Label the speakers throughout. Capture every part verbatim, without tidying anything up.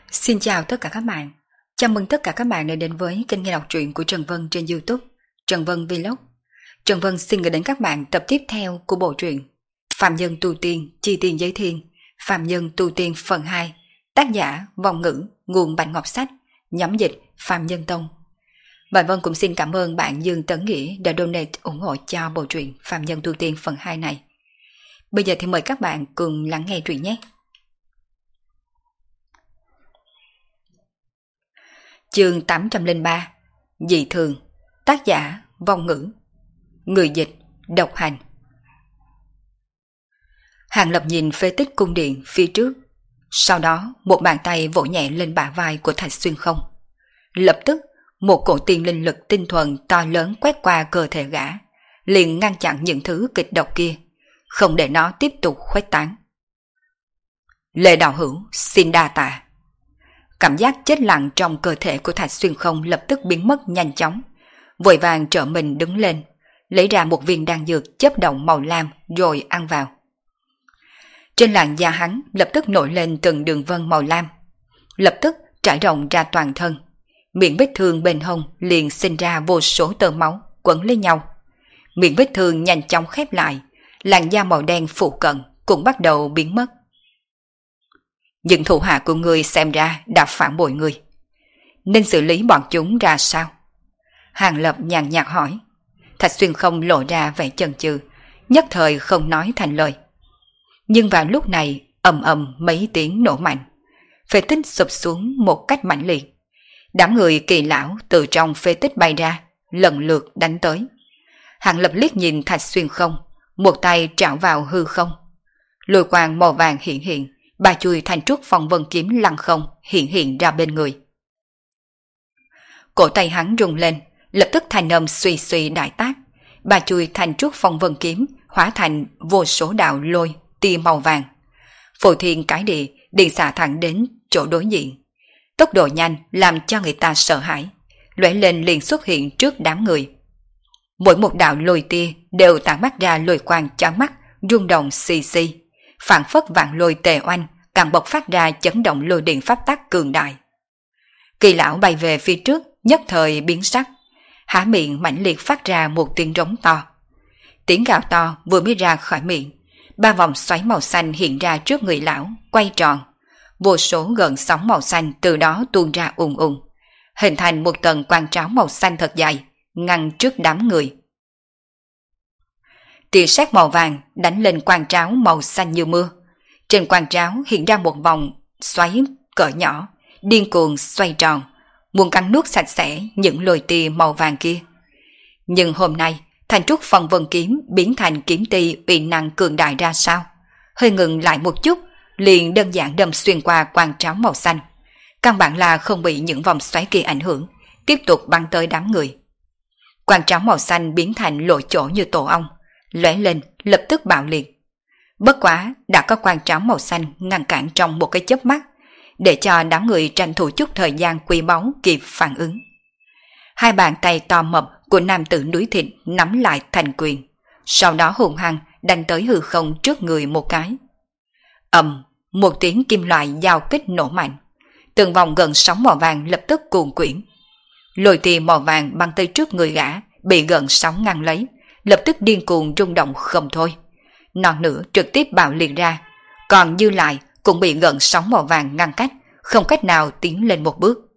Speaker 1: Xin chào tất cả các bạn. Chào mừng tất cả các bạn đã đến với kênh nghe đọc truyện của Trần Vân trên YouTube, Trần Vân Vlog. Trần Vân xin gửi đến các bạn tập tiếp theo của bộ truyện Phạm Nhân Tu Tiên, Chi Tiên Giới Thiên, Phạm Nhân Tu Tiên phần hai, tác giả Vong Ngữ, nguồn Bạch Ngọc Sách, nhóm dịch Phạm Nhân Tông. Và Vân cũng xin cảm ơn bạn Dương Tấn Nghĩa đã donate ủng hộ cho bộ truyện Phạm Nhân Tu Tiên phần hai này. Bây giờ thì mời các bạn cùng lắng nghe truyện nhé. Chương tám trăm lẻ ba, Dị Thường, tác giả Vong Ngữ, người dịch Độc Hành. Hàng Lập nhìn phế tích cung điện phía trước, sau đó một bàn tay vỗ nhẹ lên bả vai của Thạch Xuyên Không. Lập tức một cổ tiên linh lực tinh thuần to lớn quét qua cơ thể gã, liền ngăn chặn những thứ kịch độc kia, không để nó tiếp tục khuếch tán. Lê Đạo Hữu xin đa tạ. Cảm giác chết lặng trong cơ thể của Thạch Xuyên Không lập tức biến mất nhanh chóng, vội vàng trở mình đứng lên, lấy ra một viên đan dược chớp động màu lam rồi ăn vào. Trên làn da hắn lập tức nổi lên từng đường vân màu lam, lập tức trải rộng ra toàn thân, miệng vết thương bên hông liền sinh ra vô số tơ máu quấn lấy nhau. Miệng vết thương nhanh chóng khép lại, làn da màu đen phụ cận cũng bắt đầu biến mất. Những thủ hạ của người xem ra đã phản bội người, nên xử lý bọn chúng ra sao? Hàng Lập nhàn nhạt hỏi. Thạch Xuyên Không lộ ra vẻ chần chừ, nhất thời không nói thành lời. Nhưng vào lúc này ầm ầm mấy tiếng nổ mạnh, phế tích sụp xuống một cách mãnh liệt. Đám người Kỳ lão từ trong phế tích bay ra, lần lượt đánh tới. Hàng Lập liếc nhìn Thạch Xuyên Không, một tay trảo vào hư không, lôi quang màu vàng hiện hiện, ba chui thành trúc phong vân kiếm lăng không hiện hiện ra bên người. Cổ tay hắn rung lên, lập tức thanh âm suy suy đại tác, ba chui thành trúc phong vân kiếm hóa thành vô số đạo lôi tia màu vàng, phù thiên cái địa điện xạ thẳng đến chỗ đối diện. Tốc độ nhanh làm cho người ta sợ hãi, lóe lên liền xuất hiện trước đám người. Mỗi một đạo lôi tia đều tản mắt ra lôi quang chói mắt, rung động xì xì, phản phất vạn lôi tề oanh, càng bộc phát ra chấn động lôi điện pháp tắc cường đại. Kỳ lão bay về phía trước, nhất thời biến sắc, há miệng mãnh liệt phát ra một tiếng rống to. Tiếng gào to vừa mới ra khỏi miệng, ba vòng xoáy màu xanh hiện ra trước người lão, quay tròn. Vô số gợn sóng màu xanh từ đó tuôn ra ùn ùn, hình thành một tầng quang tráo màu xanh thật dài, ngăn trước đám người. Tia sét màu vàng đánh lên quang tráo màu xanh như mưa. Trên quang tráo hiện ra một vòng xoáy cỡ nhỏ, điên cuồng xoay tròn, muốn cắn nuốt sạch sẽ những lôi tia màu vàng kia. Nhưng hôm nay, thành trúc phong vân kiếm biến thành kiếm ti uy năng cường đại ra sao? Hơi ngừng lại một chút, liền đơn giản đâm xuyên qua quang tráo màu xanh. Căn bản là không bị những vòng xoáy kia ảnh hưởng, tiếp tục bắn tới đám người. Quang tráo màu xanh biến thành lỗ chỗ như tổ ong, lóe lên lập tức bạo liệt. Bất quá đã có quang tráo màu xanh ngăn cản trong một cái chớp mắt, để cho đám người tranh thủ chút thời gian quý báu kịp phản ứng. Hai bàn tay to mập của nam tử núi thịt nắm lại thành quyền, sau đó hùng hăng đánh tới hư không trước người một cái. Ầm, một tiếng kim loại giao kích nổ mạnh, từng vòng gần sóng màu vàng lập tức cuồn quyển. Lôi tia màu vàng băng tới trước người gã bị gần sóng ngăn lấy, lập tức điên cuồng rung động không thôi. Non nữa trực tiếp bạo liệt ra, còn dư lại cũng bị gần sóng màu vàng ngăn cách, không cách nào tiến lên một bước.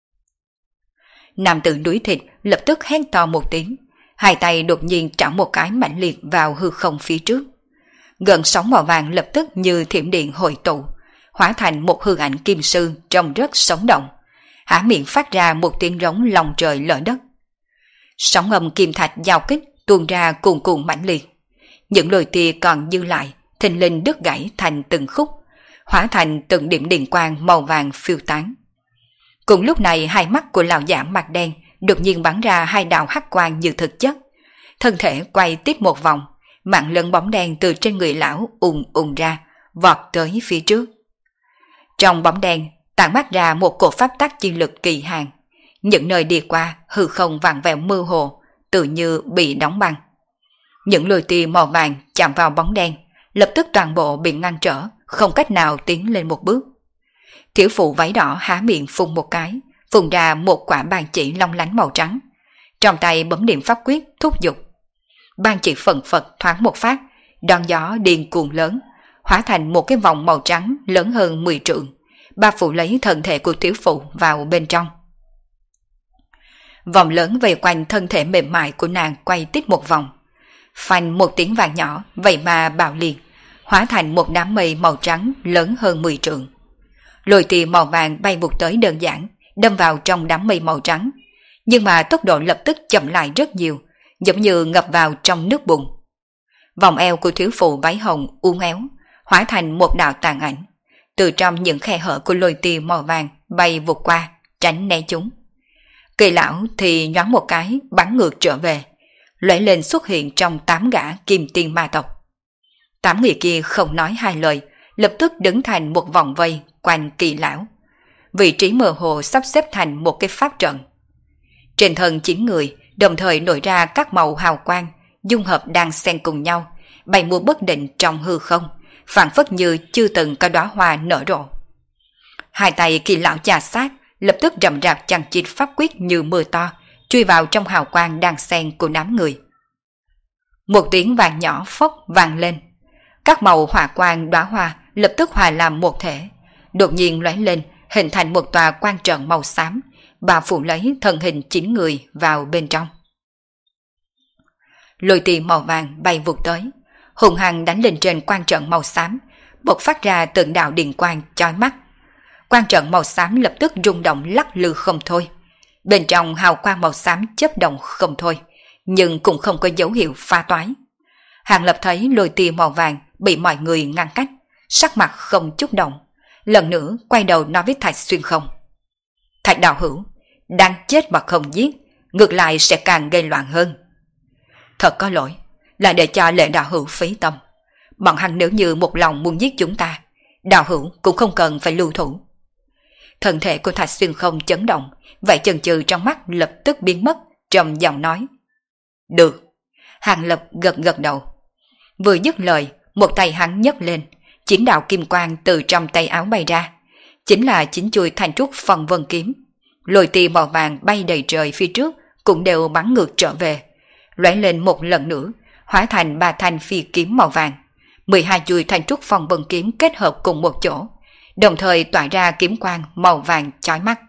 Speaker 1: Nam tử núi thịt lập tức hét to một tiếng, hai tay đột nhiên trảo một cái mãnh liệt vào hư không phía trước. Gần sóng màu vàng lập tức như thiểm điện hội tụ, hóa thành một hư ảnh kim sư trông rất sống động, há miệng phát ra một tiếng rống lòng trời lở đất. Sóng âm kim thạch giao kích tuôn ra cuồn cuộn mãnh liệt, những lôi tia còn dư lại thình lình đứt gãy thành từng khúc, hóa thành từng điểm điện quang màu vàng phiêu tán. Cùng lúc này hai mắt của lão giả mặt đen đột nhiên bắn ra hai đạo hắc quang như thực chất, thân thể quay tiếp một vòng, mạng lẫn bóng đen từ trên người lão ùn ùn ra, vọt tới phía trước. Trong bóng đen tản mát ra một cổ pháp tắc chi lực kỳ hàn, những nơi đi qua hư không vặn vẹo mơ hồ, tự như bị đóng băng. Những lôi tia màu vàng chạm vào bóng đen, lập tức toàn bộ bị ngăn trở, không cách nào tiến lên một bước. Thiếu phụ váy đỏ há miệng phun một cái, phun ra một quả bàn chỉ long lánh màu trắng. Trong tay bấm niệm pháp quyết thúc giục. Bàn chỉ phần phật thoáng một phát, đòn gió điên cuồng lớn, hóa thành một cái vòng màu trắng lớn hơn mười trượng, bao phủ lấy thân thể của thiếu phụ vào bên trong. Vòng lớn vây quanh thân thể mềm mại của nàng quay tít một vòng. Phanh một tiếng vàng nhỏ, vậy mà bạo liệt, hóa thành một đám mây màu trắng lớn hơn mười trượng. Lôi tì màu vàng bay vụt tới đơn giản, đâm vào trong đám mây màu trắng, nhưng mà tốc độ lập tức chậm lại rất nhiều, giống như ngập vào trong nước bùn. Vòng eo của thiếu phụ váy hồng uốn éo, hóa thành một đạo tàn ảnh, từ trong những khe hở của lôi tì màu vàng bay vụt qua, tránh né chúng. Kỳ lão thì nhoáng một cái bắn ngược trở về, lóe lên xuất hiện trong tám gã kim tiên ma tộc. Tám người kia không nói hai lời, lập tức đứng thành một vòng vây quanh Kỳ lão. Vị trí mơ hồ sắp xếp thành một cái pháp trận. Trên thân chín người đồng thời nổi ra các màu hào quang, dung hợp đang xen cùng nhau, bay múa bất định trong hư không, phảng phất như chưa từng có đóa hoa nở rộ. Hai tay Kỳ lão chà sát, lập tức rầm rạp chằng chịt pháp quyết như mưa to, chui vào trong hào quang đang xen của đám người. Một tiếng vàng nhỏ phốc vang lên, các màu hỏa quang đóa hoa lập tức hòa làm một thể, đột nhiên lóe lên, hình thành một tòa quan trận màu xám, bao phủ lấy thân hình chín người vào bên trong. Lôi tì màu vàng bay vụt tới, hùng hăng đánh lên trên quan trận màu xám, bộc phát ra từng đạo điện quang chói mắt. Quan trận màu xám lập tức rung động lắc lư không thôi. Bên trong hào quang màu xám chớp động không thôi, nhưng cũng không có dấu hiệu phá toái. Hàng Lập thấy lôi tì màu vàng bị mọi người ngăn cách, sắc mặt không chút động, lần nữa quay đầu nói với Thạch Xuyên Không: Thạch đạo hữu, đang chết mà không giết, ngược lại sẽ càng gây loạn hơn. Thật có lỗi, là để cho Lệ đạo hữu phí tâm. Bọn hắn nếu như một lòng muốn giết chúng ta, đạo hữu cũng không cần phải lưu thủ. Thân thể của Thạch Xuyên Không chấn động, vậy chần chừ trong mắt lập tức biến mất, trầm giọng nói: Được. Hàng Lập gật gật đầu. Vừa dứt lời, một tay hắn nhấc lên, chín đạo kim quang từ trong tay áo bay ra, chính là chín chuôi thanh trúc phần vân kiếm. Lôi tì màu vàng bay đầy trời phía trước cũng đều bắn ngược trở về, lóe lên một lần nữa, hóa thành ba thanh phi kiếm màu vàng. Mười hai chuôi thanh trúc phần vân kiếm kết hợp cùng một chỗ, đồng thời tỏa ra kiếm quang màu vàng chói mắt.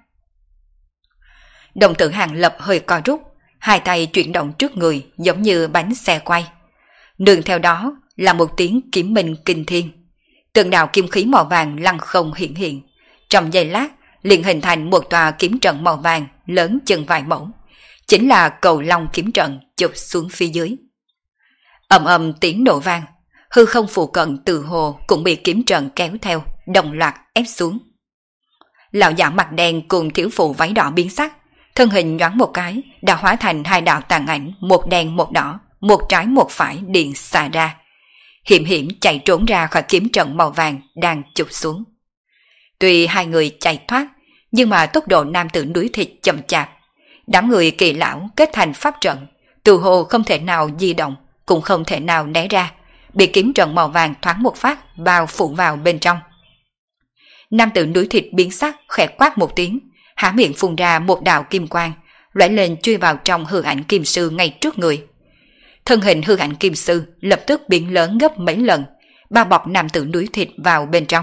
Speaker 1: Đồng tử Hàng Lập hơi co rút, hai tay chuyển động trước người giống như bánh xe quay. Nương theo đó là một tiếng kiếm minh kinh thiên. Từng đạo kim khí màu vàng lăng không hiện hiện, trong giây lát liền hình thành một tòa kiếm trận màu vàng lớn chừng vài mẫu, chính là Cầu Long kiếm trận chụp xuống phía dưới. Ầm ầm tiếng nổ vang, hư không phụ cận từ hồ cũng bị kiếm trận kéo theo, đồng loạt ép xuống. Lão giả mặt đen cùng thiếu phụ váy đỏ biến sắc, thân hình nhoáng một cái đã hóa thành hai đạo tàn ảnh, một đen một đỏ, một trái một phải điện xà ra, hiểm hiểm chạy trốn ra khỏi kiếm trận màu vàng đang chụp xuống. Tuy hai người chạy thoát, nhưng mà tốc độ nam tử núi thịt chậm chạp. Đám người Kỳ lão kết thành pháp trận, từ hồ không thể nào di động, cũng không thể nào né ra, bị kiếm trận màu vàng thoáng một phát bao phủ vào bên trong. Nam tử núi thịt biến sắc, khẽ quát một tiếng, há miệng phun ra một đạo kim quang, lóe lên chui vào trong hư ảnh kim sư ngay trước người. Thân hình hư ảnh kim sư lập tức biến lớn gấp mấy lần, bao bọc nam tử núi thịt vào bên trong.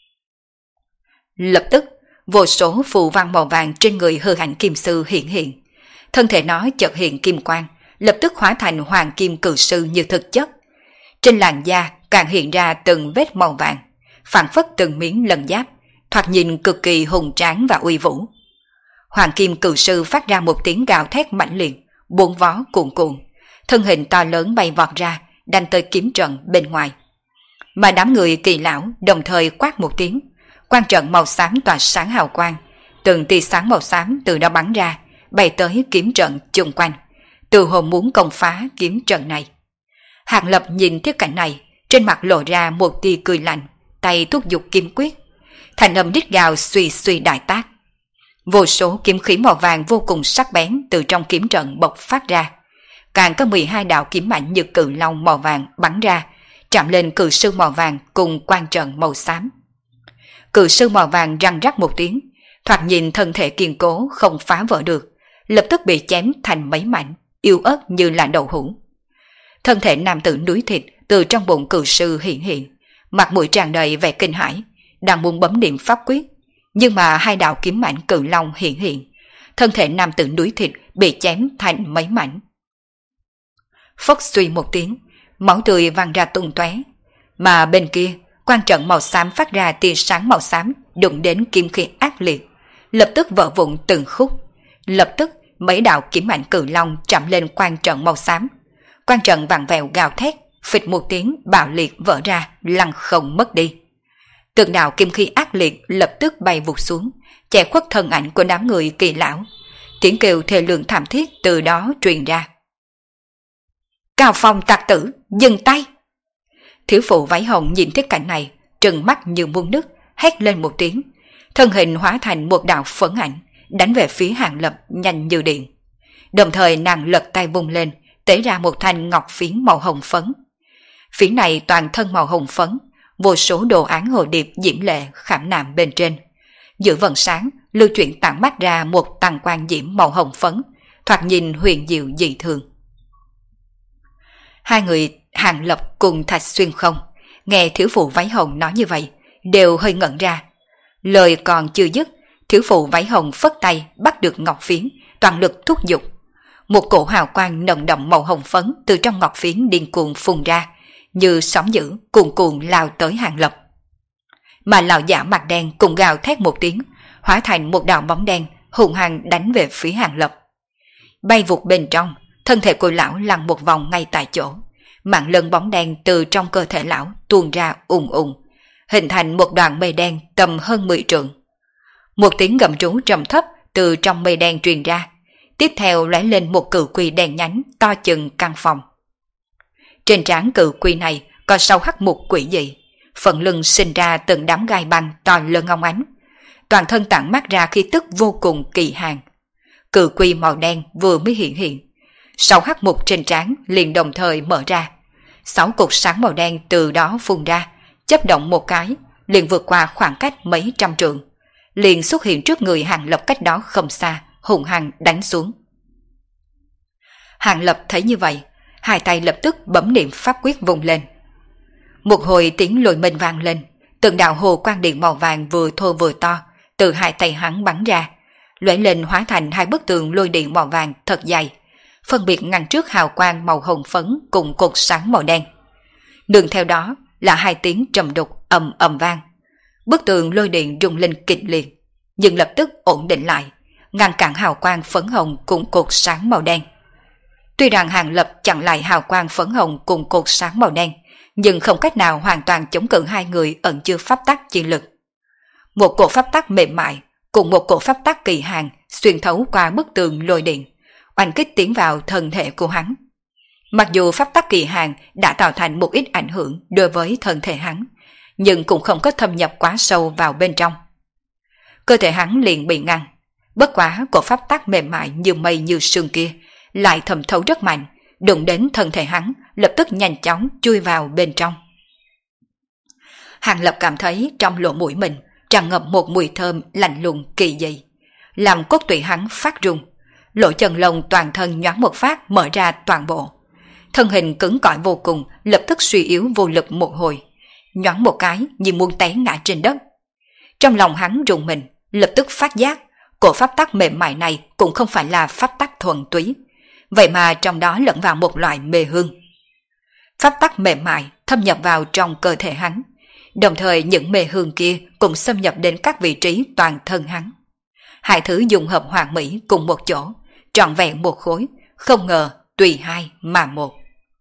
Speaker 1: Lập tức, vô số phù văn màu vàng trên người hư ảnh kim sư hiện hiện. Thân thể nó chợt hiện kim quang, lập tức hóa thành hoàng kim cự sư như thực chất. Trên làn da càng hiện ra từng vết màu vàng, phảng phất từng miếng lân giáp, thoạt nhìn cực kỳ hùng tráng và uy vũ. Hoàng kim cự sư phát ra một tiếng gào thét mãnh liệt, bốn vó cuồn cuộn, thân hình to lớn bay vọt ra, đánh tới kiếm trận bên ngoài. Mà đám người Kỳ lão đồng thời quát một tiếng, quan trận màu xám tỏa sáng hào quang, từng tia sáng màu xám từ đó bắn ra, bay tới kiếm trận chung quanh, từ hồ muốn công phá kiếm trận này. Hàng Lập nhìn thiết cảnh này, trên mặt lộ ra một tia cười lạnh, tay thúc giục kiếm quyết, thành âm rít gào suy suy đại tác. Vô số kiếm khí màu vàng vô cùng sắc bén từ trong kiếm trận bộc phát ra, càng có mười hai đạo kiếm mạnh như cự long màu vàng bắn ra, chạm lên cự sư màu vàng cùng quan trận màu xám. cự sư màu vàng răng rắc một tiếng, thoạt nhìn thân thể kiên cố không phá vỡ được, lập tức bị chém thành mấy mảnh, yếu ớt như là đậu hũ. Thân thể nam tử núi thịt từ trong bụng cự sư hiện hiện, mặt mũi tràn đầy vẻ kinh hãi, đang muốn bấm niệm pháp quyết, nhưng mà hai đạo kiếm mảnh cự long hiện hiện, thân thể nam tử núi thịt bị chém thành mấy mảnh. Phốc suy một tiếng, máu tươi văng ra tung tóe, mà bên kia quan trận màu xám phát ra tia sáng màu xám đụng đến kiếm khí ác liệt, lập tức vỡ vụn từng khúc. Lập tức mấy đạo kiếm ảnh cự long chạm lên quan trận màu xám, quan trận vặn vẹo gào thét, phịch một tiếng bạo liệt vỡ ra, lăn không mất đi. Từng đạo kiếm khí ác liệt lập tức bay vụt xuống, che khuất thân ảnh của đám người Kỳ lão. Tiếng kêu thê lương thảm thiết từ đó truyền ra. Cao Phong tặc tử, dừng tay! Thiếu phụ váy hồng nhìn thấy cảnh này, trừng mắt như muôn nước, hét lên một tiếng, thân hình hóa thành một đạo phấn ảnh, đánh về phía Hàng Lập nhanh như điện. Đồng thời nàng lật tay vung lên, tế ra một thanh ngọc phiến màu hồng phấn. Phiến này toàn thân màu hồng phấn, vô số đồ án hồ điệp diễm lệ khảm nạm bên trên. Giữa vầng sáng lưu chuyển tản mắt ra một tầng quang diễm màu hồng phấn, thoạt nhìn huyền diệu dị thường. Hai người Hàng Lập cùng Thạch Xuyên Không nghe thiếu phụ váy hồng nói như vậy đều hơi ngẩn ra. Lời còn chưa dứt, thiếu phụ váy hồng phất tay bắt được ngọc phiến, toàn lực thúc giục. Một cổ hào quang nồng đậm màu hồng phấn từ trong ngọc phiến điên cuồng phun ra, như sóng dữ cuồn cuộn lao tới Hàng Lập. Mà lão giả mặt đen cùng gào thét một tiếng, hóa thành một đạo bóng đen hùng hăng đánh về phía Hàng Lập. Bay vụt bên trong, thân thể của lão lăn một vòng ngay tại chỗ, mạng lân bóng đen từ trong cơ thể lão tuôn ra ùng ùng, hình thành một đoàn mây đen tầm hơn mười trượng. Một tiếng gầm rú trầm thấp từ trong mây đen truyền ra, tiếp theo lóe lên một cự quy đen nhánh to chừng căn phòng. Trên trán cự quy này có sâu hắc mục quỷ dị, phần lưng sinh ra từng đám gai băng to lớn óng ánh, toàn thân tản mát ra khí tức vô cùng kỳ hàn. Cự quy màu đen vừa mới hiện hiện, sáu hắc mục trên trán liền đồng thời mở ra, sáu cột sáng màu đen từ đó phun ra, chớp động một cái, liền vượt qua khoảng cách mấy trăm trượng, liền xuất hiện trước người Hàng Lập cách đó không xa, hùng hăng đánh xuống. Hàng Lập thấy như vậy, hai tay lập tức bấm niệm pháp quyết vung lên. Một hồi tiếng lôi minh vang lên, từng đạo hồ quang điện màu vàng vừa thô vừa to từ hai tay hắn bắn ra, lóe lên hóa thành hai bức tường lôi điện màu vàng thật dày, phân biệt ngăn trước hào quang màu hồng phấn cùng cột sáng màu đen. Đường theo đó là hai tiếng trầm đục ầm ầm vang, bức tường lôi điện rung lên kịch liệt, nhưng lập tức ổn định lại, ngăn cản hào quang phấn hồng cùng cột sáng màu đen. Tuy rằng Hàng Lập chặn lại hào quang phấn hồng cùng cột sáng màu đen, nhưng không cách nào hoàn toàn chống cự hai người ẩn chứa pháp tắc chi lực. Một cổ pháp tắc mềm mại cùng một cổ pháp tắc kỳ hàn xuyên thấu qua bức tường lôi điện, oanh kích tiến vào thân thể của hắn. Mặc dù pháp tắc kỳ hàn đã tạo thành một ít ảnh hưởng đối với thân thể hắn, nhưng cũng không có thâm nhập quá sâu vào bên trong. Cơ thể hắn liền bị ngăn, bất quá cổ pháp tắc mềm mại như mây như sương kia lại thẩm thấu rất mạnh, đụng đến thân thể hắn, lập tức nhanh chóng chui vào bên trong. Hàng Lập cảm thấy trong lỗ mũi mình tràn ngập một mùi thơm lạnh lùng kỳ dị, làm cốt tủy hắn phát rung, lỗ chân lông toàn thân nhoáng một phát mở ra toàn bộ. Thân hình cứng cỏi vô cùng lập tức suy yếu vô lực một hồi, nhoáng một cái như muốn té ngã trên đất. Trong lòng hắn rùng mình, lập tức phát giác cổ pháp tắc mềm mại này cũng không phải là pháp tắc thuần túy, vậy mà trong đó lẫn vào một loại mê hương. Pháp tắc mềm mại thâm nhập vào trong cơ thể hắn, đồng thời những mê hương kia cũng xâm nhập đến các vị trí toàn thân hắn. Hai thứ dùng hợp hoàn mỹ cùng một chỗ, trọn vẹn một khối, không ngờ tùy hai mà một.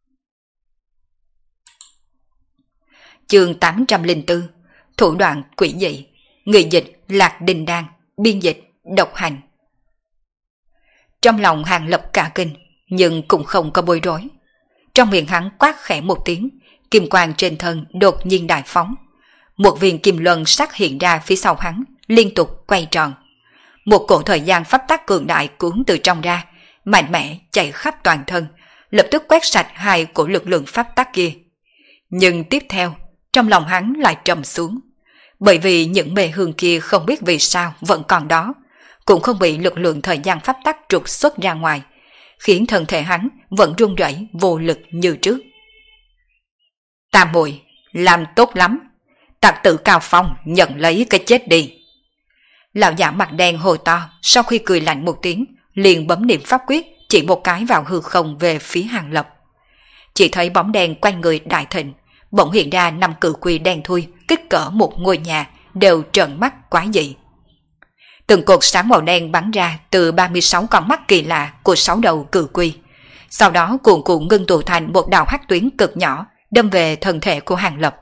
Speaker 1: Chương tám trăm lẻ bốn, thủ đoạn quỷ dị, người dịch Lạc Đình Đan, biên dịch Độc Hành. Trong lòng Hàng Lập cả kinh, nhưng cũng không có bối rối. Trong miệng hắn quát khẽ một tiếng, kim quang trên thân đột nhiên đại phóng. Một viên kim luân sắc hiện ra phía sau hắn, liên tục quay tròn. Một cổ thời gian pháp tắc cường đại cuốn từ trong ra, mạnh mẽ chạy khắp toàn thân, lập tức quét sạch hai cổ lực lượng pháp tắc kia. Nhưng tiếp theo, trong lòng hắn lại trầm xuống. Bởi vì những mê hương kia không biết vì sao vẫn còn đó, cũng không bị lực lượng thời gian pháp tắc trục xuất ra ngoài, khiến thân thể hắn vẫn run rẩy vô lực như trước. Tam muội, làm tốt lắm, tặc tử Cao Phong nhận lấy cái chết đi. Lão giả mặt đen hồ to, sau khi cười lạnh một tiếng, liền bấm niệm pháp quyết chỉ một cái vào hư không về phía Hàng Lập. Chỉ thấy bóng đen quanh người đại thịnh, bỗng hiện ra năm cự quy đen thui kích cỡ một ngôi nhà, đều trợn mắt quái dị. Từng cột sáng màu đen bắn ra từ ba mươi sáu con mắt kỳ lạ của sáu đầu cự quy, sau đó cuồn cuộn ngưng tụ thành một đạo hắc tuyến cực nhỏ đâm về thân thể của Hàng Lập.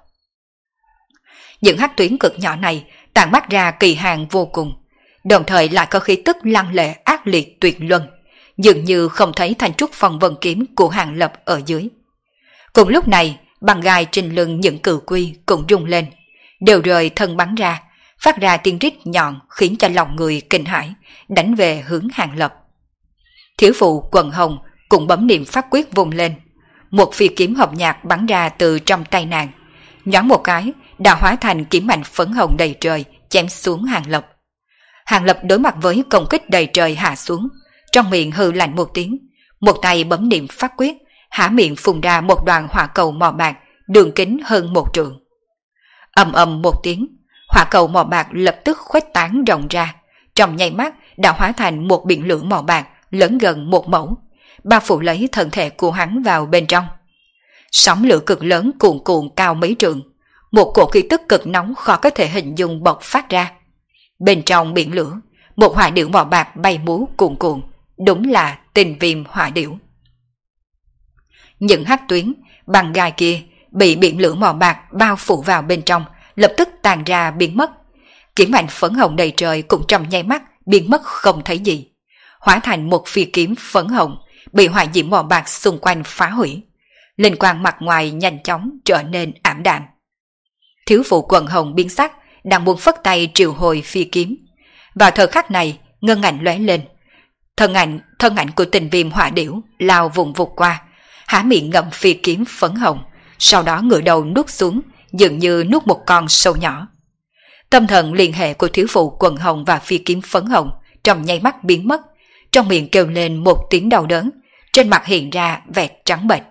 Speaker 1: Những hắc tuyến cực nhỏ này tản mắt ra kỳ hàng vô cùng, đồng thời lại có khí tức lăng lệ ác liệt tuyệt luân, dường như không thấy thanh trúc phong vân kiếm của Hàng Lập ở dưới. Cùng lúc này, băng gai trên lưng những cự quy cũng rung lên, đều rời thân bắn ra, phát ra tiếng rít nhọn khiến cho lòng người kinh hãi, đánh về hướng Hàng Lập. Thiếu phụ quần hồng cũng bấm niệm pháp quyết vùng lên, một phi kiếm hộp nhạc bắn ra từ trong tay nàng, nhoáng một cái đã hóa thành kiếm mạnh phấn hồng đầy trời chém xuống Hàng Lập. Hàng Lập đối mặt với công kích đầy trời hạ xuống, trong miệng hừ lạnh một tiếng, một tay bấm niệm pháp quyết, há miệng phun ra một đoàn hỏa cầu màu bạc đường kính hơn một trượng. Ầm ầm một tiếng, hỏa cầu màu bạc lập tức khuếch tán rộng ra, trong nháy mắt đã hóa thành một biển lửa màu bạc lớn gần một mẫu, bao phủ lấy thân thể của hắn vào bên trong. Sóng lửa cực lớn cuồn cuộn cao mấy trượng, một cổ khí tức cực nóng khó có thể hình dung bộc phát ra. Bên trong biển lửa, một hỏa điểu màu bạc bay múa cuồn cuộn, đúng là tình viêm hỏa điểu. Những hắc tuyến, băng gai kia bị biển lửa màu bạc bao phủ vào bên trong, lập tức tàn ra biến mất. Kiếm mạnh phấn hồng đầy trời cũng trong nháy mắt biến mất không thấy gì, hóa thành một phi kiếm phấn hồng bị hỏa diễm màu bạc xung quanh phá hủy. Linh quang mặt ngoài nhanh chóng trở nên ảm đạm. Thiếu phụ quần hồng biến sắc, đang muốn phất tay triệu hồi phi kiếm. Vào thời khắc này, ngân ảnh lóe lên, thân ảnh thân ảnh của tình viêm hỏa điểu lao vùng vụt qua, há miệng ngậm phi kiếm phấn hồng, sau đó ngửa đầu nuốt xuống, dường như nuốt một con sâu nhỏ. Tâm thần liên hệ của thiếu phụ quần hồng và phi kiếm phấn hồng trong nháy mắt biến mất, trong miệng kêu lên một tiếng đau đớn, trên mặt hiện ra vẻ trắng bệch.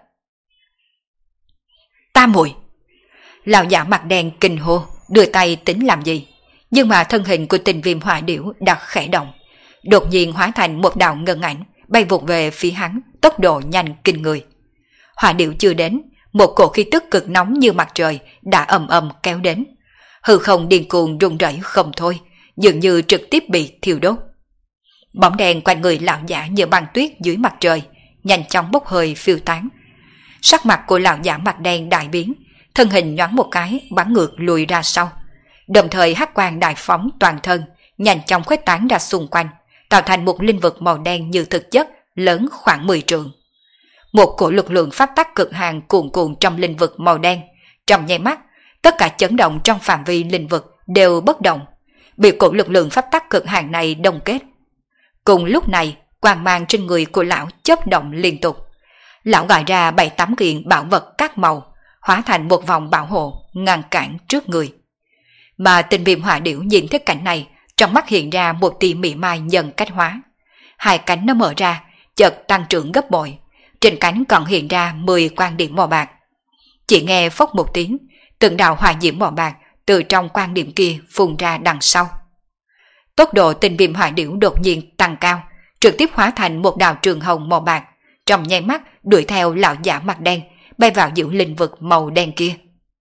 Speaker 1: Tam muội! Lão giả mặt đen kinh hô, đưa tay tính làm gì, nhưng mà thân hình của tình viêm hỏa điểu đã khẽ động, đột nhiên hóa thành một đạo ngân ảnh bay vụt về phía hắn, tốc độ nhanh kinh người. Hỏa điểu chưa đến, một cổ khí tức cực nóng như mặt trời đã ầm ầm kéo đến, hư không điên cuồng rung rẩy không thôi, dường như trực tiếp bị thiêu đốt. Bóng đèn quanh người lão giả như băng tuyết dưới mặt trời, nhanh chóng bốc hơi phiêu tán. Sắc mặt của lão giả mặt đen đại biến, thân hình nhoáng một cái bắn ngược lùi ra sau, đồng thời hắc quang đại phóng toàn thân, nhanh chóng khuếch tán ra xung quanh, tạo thành một linh vực màu đen như thực chất, lớn khoảng mười trượng. Một cổ lực lượng pháp tắc cực hạn cuồn cuộn trong linh vực màu đen, trong nháy mắt, tất cả chấn động trong phạm vi linh vực đều bất động, bị cổ lực lượng pháp tắc cực hạn này đông kết. Cùng lúc này, quang mang trên người của lão chớp động liên tục. Lão gọi ra bảy tám kiện bảo vật các màu, hóa thành một vòng bảo hộ ngăn cản trước người. Mà tình viêm hỏa điểu nhìn thấy cảnh này, trong mắt hiện ra một tia mỉa mai nhân cách hóa. Hai cánh nó mở ra, chợt tăng trưởng gấp bội, trên cánh còn hiện ra mười quan điểm màu bạc. Chỉ nghe phốc một tiếng, từng đạo hỏa diễm màu bạc từ trong quan điểm kia phun ra đằng sau. Tốc độ tình viêm hỏa điểu đột nhiên tăng cao, trực tiếp hóa thành một đạo trường hồng màu bạc, trong nháy mắt đuổi theo lão giả mặt đen, bay vào giữa linh vực màu đen kia.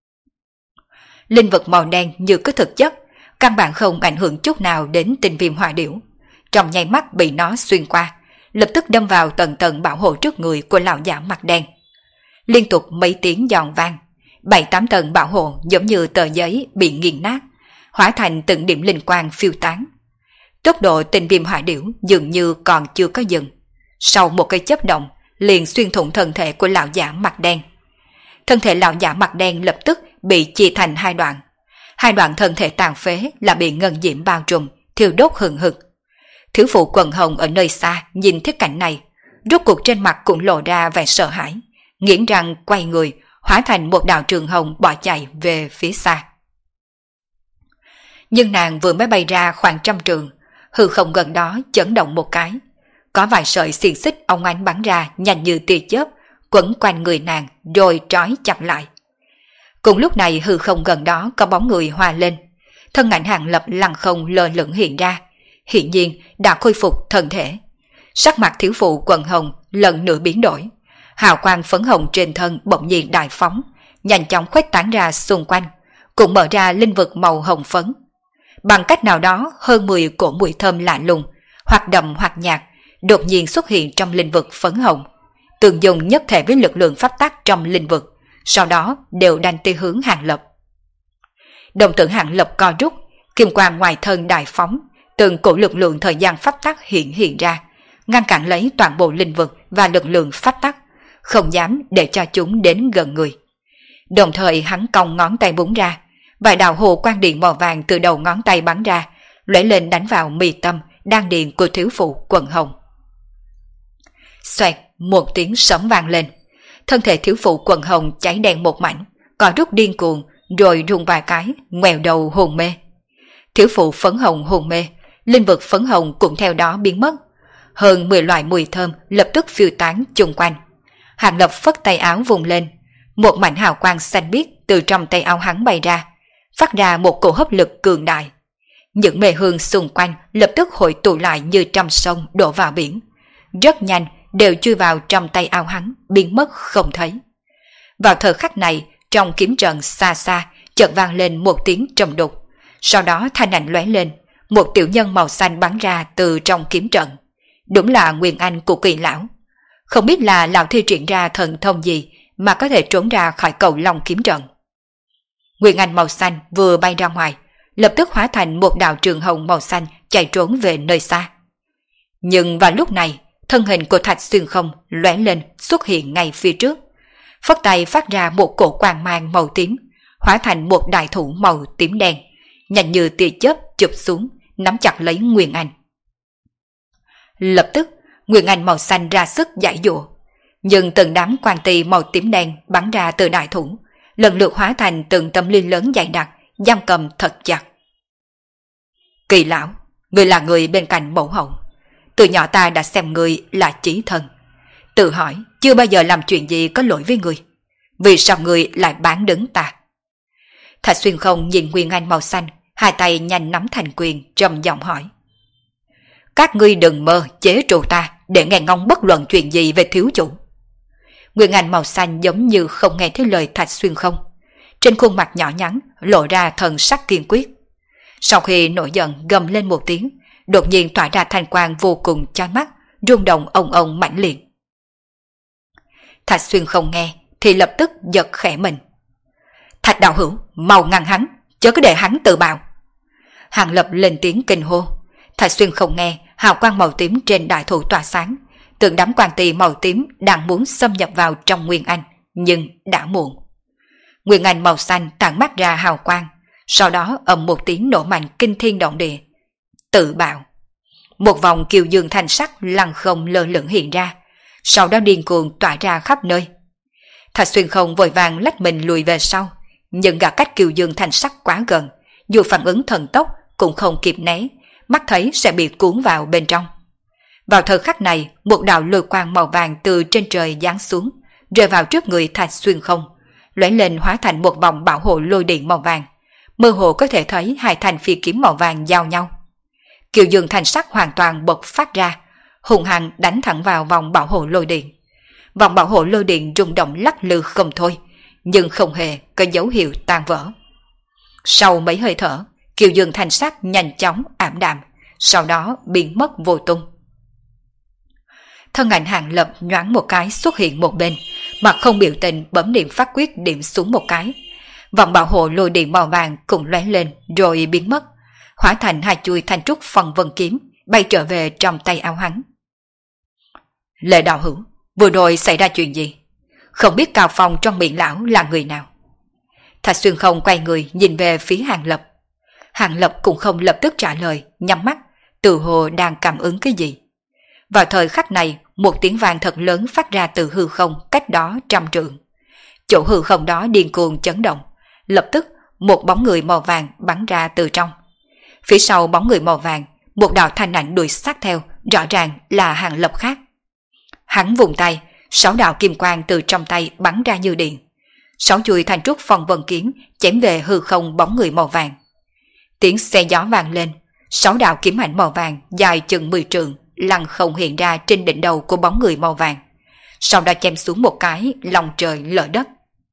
Speaker 1: Linh vực màu đen như có thực chất, căn bản không ảnh hưởng chút nào đến tình viêm hỏa điểu, trong nháy mắt bị nó xuyên qua, lập tức đâm vào tầng tầng bảo hộ trước người của lão giả mặt đen. Liên tục mấy tiếng giòn vang, bảy tám tầng bảo hộ giống như tờ giấy bị nghiền nát, hóa thành từng điểm linh quang phiêu tán. Tốc độ tình viêm hỏa điểu dường như còn chưa có dừng, sau một cái chớp động liền xuyên thủng thân thể của lão giả mặt đen. Thân thể lão giả mặt đen lập tức bị chia thành hai đoạn, hai đoạn thân thể tàn phế là bị ngân diễm bao trùm, thiêu đốt hừng hực. Thiếu phụ quần hồng ở nơi xa nhìn thấy cảnh này, rốt cuộc trên mặt cũng lộ ra vẻ sợ hãi, nghiến răng quay người, hóa thành một đạo trường hồng bỏ chạy về phía xa. Nhưng nàng vừa mới bay ra khoảng trăm trượng, hư không gần đó chấn động một cái. Có vài sợi xiềng xích óng ánh bắn ra nhanh như tia chớp, quấn quanh người nàng rồi trói chặt lại. Cùng lúc này hư không gần đó có bóng người hòa lên. Thân ảnh Hàng Lập lăng không lơ lửng hiện ra, hiển nhiên đã khôi phục thân thể. Sắc mặt thiếu phụ quần hồng lần nữa biến đổi. Hào quang phấn hồng trên thân bỗng nhiên đại phóng, nhanh chóng khuếch tán ra xung quanh, cũng mở ra linh vực màu hồng phấn. Bằng cách nào đó, hơn mười cỗ mùi thơm lạ lùng, hoặc đậm hoặc nhạt, đột nhiên xuất hiện trong linh vực phấn hồng, tương dùng nhất thể với lực lượng pháp tắc trong linh vực, sau đó đều đanh tới hướng Hàng Lập. Đồng tử Hàng Lập co rút, kim quang ngoài thân đại phóng, từng cổ lực lượng thời gian pháp tắc hiện hiện ra, ngăn cản lấy toàn bộ linh vực và lực lượng pháp tắc, không dám để cho chúng đến gần người. Đồng thời hắn cong ngón tay búng ra, vài đạo hồ quang điện màu vàng từ đầu ngón tay bắn ra, lóe lên đánh vào mi tâm đan điền của thiếu phụ quần hồng. Xoẹt, một tiếng sấm vang lên, thân thể thiếu phụ quần hồng cháy đen một mảnh, co rút điên cuồng, rồi rung vài cái, ngoèo đầu hồn mê. Thiếu phụ phấn hồng hồn mê, linh vực phấn hồng cũng theo đó biến mất. Hơn mười loại mùi thơm lập tức phiêu tán chung quanh. Hàng Lập phất tay áo vùng lên, một mảnh hào quang xanh biếc từ trong tay áo hắn bay ra, phát ra một cổ hấp lực cường đại. Những mê hương xung quanh lập tức hội tụ lại như trăm sông đổ vào biển, rất nhanh đều chui vào trong tay áo hắn, biến mất không thấy. Vào thời khắc này, trong kiếm trận xa xa chợt vang lên một tiếng trầm đục, sau đó thanh ảnh lóe lên, một tiểu nhân màu xanh bắn ra từ trong kiếm trận. Đúng là Nguyên Anh của Kỳ lão. Không biết là lão thi triển ra thần thông gì mà có thể trốn ra khỏi cầu long kiếm trận. Nguyên Anh màu xanh vừa bay ra ngoài, lập tức hóa thành một đạo trường hồng màu xanh chạy trốn về nơi xa. Nhưng vào lúc này, thân hình của Thạch Xuyên Không lóe lên xuất hiện ngay phía trước, phất tay phát ra một cổ quang mang màu tím, hóa thành một đại thủ màu tím đen, nhanh như tia chớp chụp xuống, nắm chặt lấy Nguyên Anh. Lập tức, Nguyên Anh màu xanh ra sức giải dụa, nhưng từng đám quang tì màu tím đen bắn ra từ đại thủ, lần lượt hóa thành từng tấm liên lớn dày đặc, giam cầm thật chặt. Kỳ lão, người là người bên cạnh mẫu hậu, từ nhỏ ta đã xem người là chí thân, tự hỏi chưa bao giờ làm chuyện gì có lỗi với người, vì sao người lại bán đứng ta? Thạch Xuyên Không nhìn Nguyên Anh màu xanh, hai tay nhanh nắm thành quyền, trầm giọng hỏi. Các ngươi đừng mơ chế trụ ta để nghe ngóng bất luận chuyện gì về thiếu chủ. Nguyên Anh màu xanh giống như không nghe thấy lời Thạch Xuyên Không, trên khuôn mặt nhỏ nhắn lộ ra thần sắc kiên quyết. Sau khi nổi giận gầm lên một tiếng, đột nhiên tỏa ra thanh quang vô cùng chói mắt, rung động ong ong mãnh liệt. Thạch Xuyên Không nghe thì lập tức giật khẽ mình. Thạch đạo hữu, mau ngăn hắn, chớ có để hắn tự bạo. Hàng Lập lên tiếng kinh hô. Thạch Xuyên Không nghe, hào quang màu tím trên đại thủ tỏa sáng, từng đám quang tì màu tím đang muốn xâm nhập vào trong Nguyên Anh, nhưng đã muộn. Nguyên Anh màu xanh tản mát ra hào quang, sau đó ầm một tiếng nổ mạnh kinh thiên động địa. Tự bạo. Một vòng kiều dương thanh sắc lăng không lơ lửng hiện ra, sau đó điên cuồng tỏa ra khắp nơi. Thạch Xuyên Không vội vàng lách mình lùi về sau, nhưng gã cách kiều dương thanh sắc quá gần, dù phản ứng thần tốc cũng không kịp né, mắt thấy sẽ bị cuốn vào bên trong. Vào thời khắc này, một đạo lôi quang màu vàng từ trên trời giáng xuống, rơi vào trước người Thạch Xuyên Không, lóe lên hóa thành một vòng bảo hộ lôi điện màu vàng, mơ hồ có thể thấy hai thanh phi kiếm màu vàng giao nhau. Kiều dương thanh sắc hoàn toàn bộc phát ra, hùng hăng đánh thẳng vào vòng bảo hộ lôi điện. Vòng bảo hộ lôi điện rung động lắc lư không thôi, nhưng không hề có dấu hiệu tan vỡ. Sau mấy hơi thở, kiều dương thanh sắc nhanh chóng ảm đạm, sau đó biến mất vô tung. Thân ảnh Hàng Lập nhoáng một cái xuất hiện một bên, mà không biểu tình bấm điểm phát quyết điểm xuống một cái. Vòng bảo hộ lôi điện màu vàng cũng lóe lên rồi biến mất, hóa thành hai chuôi thanh trúc phần vân kiếm bay trở về trong tay áo hắn. Lệ đạo hữu, vừa rồi xảy ra chuyện gì? Không biết Cao Phong trong miệng lão là người nào? Thạch Xuyên Không quay người nhìn về phía Hàng Lập. Hàng Lập cũng không lập tức trả lời, nhắm mắt, tự hồ đang cảm ứng cái gì. Vào thời khắc này, một tiếng vang thật lớn phát ra từ hư không cách đó trăm trượng. Chỗ hư không đó điên cuồng chấn động, lập tức một bóng người màu vàng bắn ra từ trong. Phía sau bóng người màu vàng, một đạo thanh ảnh đuổi sát theo, rõ ràng là Hàng Lập khác. Hắn vùng tay, sáu đạo kim quang từ trong tay bắn ra như điện. Sáu chuôi thanh trúc phong vân kiếm chém về hư không bóng người màu vàng. Tiếng xe gió vang lên, sáu đạo kiếm ảnh màu vàng dài chừng mười trượng lăng không hiện ra trên đỉnh đầu của bóng người màu vàng. Sau đó chém xuống một cái, lòng trời lở đất.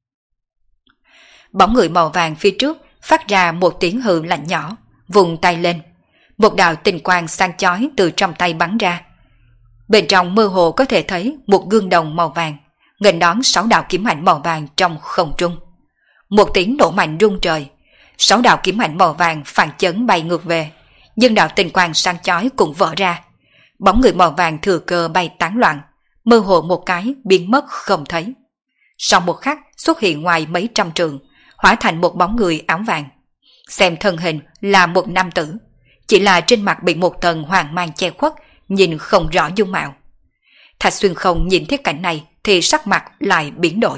Speaker 1: Bóng người màu vàng phía trước phát ra một tiếng hừ lạnh nhỏ, vùng tay lên. Một đạo tinh quang sáng chói từ trong tay bắn ra. Bên trong mơ hồ có thể thấy một gương đồng màu vàng, nghênh đón sáu đạo kiếm ảnh màu vàng trong không trung. Một tiếng nổ mạnh rung trời, sáu đạo kiếm ảnh màu vàng phản chấn bay ngược về, nhưng đạo tinh quang sáng chói cũng vỡ ra. Bóng người màu vàng thừa cơ bay tán loạn, mơ hồ một cái biến mất không thấy. Sau một khắc xuất hiện ngoài mấy trăm trượng, hóa thành một bóng người áo vàng. Xem thân hình là một nam tử, chỉ là trên mặt bị một tầng hoàng mang che khuất, nhìn không rõ dung mạo. Thạch Xuyên Không nhìn thấy cảnh này thì sắc mặt lại biến đổi.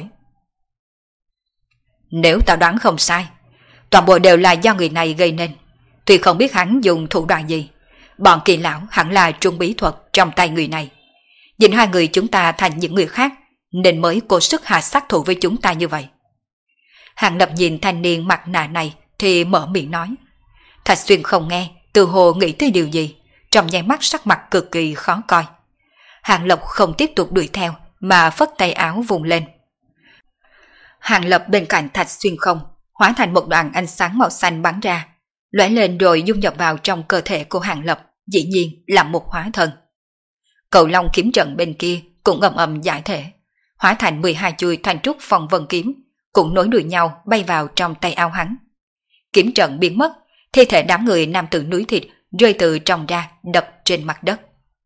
Speaker 1: Nếu tao đoán không sai, toàn bộ đều là do người này gây nên. Tuy không biết hắn dùng thủ đoạn gì, bọn kỳ lão hẳn là trung bí thuật trong tay người này. Nhìn hai người chúng ta thành những người khác, nên mới cố sức hạ sát thủ với chúng ta như vậy. Hàng Lập nhìn thanh niên mặt nạ này thì mở miệng nói. Thạch Xuyên không nghe, từ hồ nghĩ tới điều gì, trong nháy mắt sắc mặt cực kỳ khó coi. Hàng Lập không tiếp tục đuổi theo mà phất tay áo vùng lên. Hàng Lập bên cạnh Thạch Xuyên Không hóa thành một đoàn ánh sáng màu xanh bắn ra, lóe lên rồi dung nhập vào trong cơ thể của Hàng Lập, dĩ nhiên là một hóa thân. Cầu Long kiếm trận bên kia cũng ầm ầm giải thể, hóa thành mười hai chuôi thanh trúc phong vân kiếm, cũng nối đuôi nhau bay vào trong tay áo hắn. Kiếm trận biến mất, thi thể đám người nam tử núi thịt rơi từ trong ra đập trên mặt đất.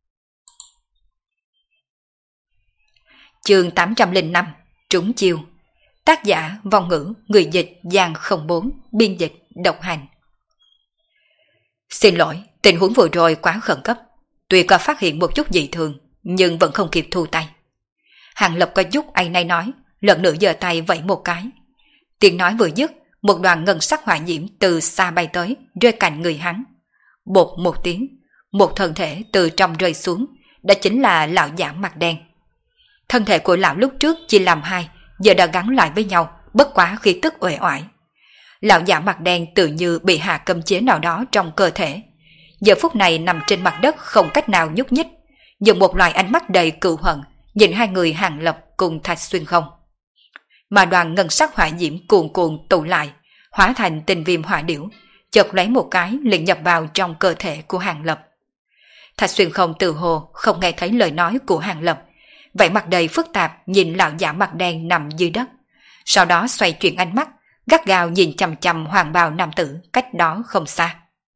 Speaker 1: Chương tám trăm lẻ năm Trúng chiêu. Tác giả Vong Ngữ, người dịch Giang không bốn, biên dịch Độc Hành. Xin lỗi, tình huống vừa rồi quá khẩn cấp, tuy có phát hiện một chút dị thường nhưng vẫn không kịp thu tay. Hàng Lập có chút áy náy nói, lần nữa giơ tay vẫy một cái. Tiếng nói vừa dứt, một đoàn ngân sắc hỏa diễm từ xa bay tới, rơi cạnh người hắn. Bột một tiếng, một thân thể từ trong rơi xuống, đó chính là lão giả mặt đen. Thân thể của lão lúc trước chia làm hai, giờ đã gắn lại với nhau, bất quá khí tức uể oải. Lão giả mặt đen tự như bị hạ cấm chế nào đó trong cơ thể, giờ phút này nằm trên mặt đất không cách nào nhúc nhích, dùng một loại ánh mắt đầy cừu hận nhìn hai người Hàng Lập cùng Thạch Xuyên Không. Mà đoàn ngân sắc hỏa diễm cuồn cuộn tụ lại, hóa thành tinh viêm hỏa điểu, chợt lấy một cái liền nhập vào trong cơ thể của Hàng Lập. Thạch Xuyên Không tự hồ không nghe thấy lời nói của Hàng Lập, vậy mặt đầy phức tạp nhìn lão giả mặt đen nằm dưới đất, sau đó xoay chuyển ánh mắt, gắt gao nhìn chằm chằm hoàng bào nam tử cách đó không xa.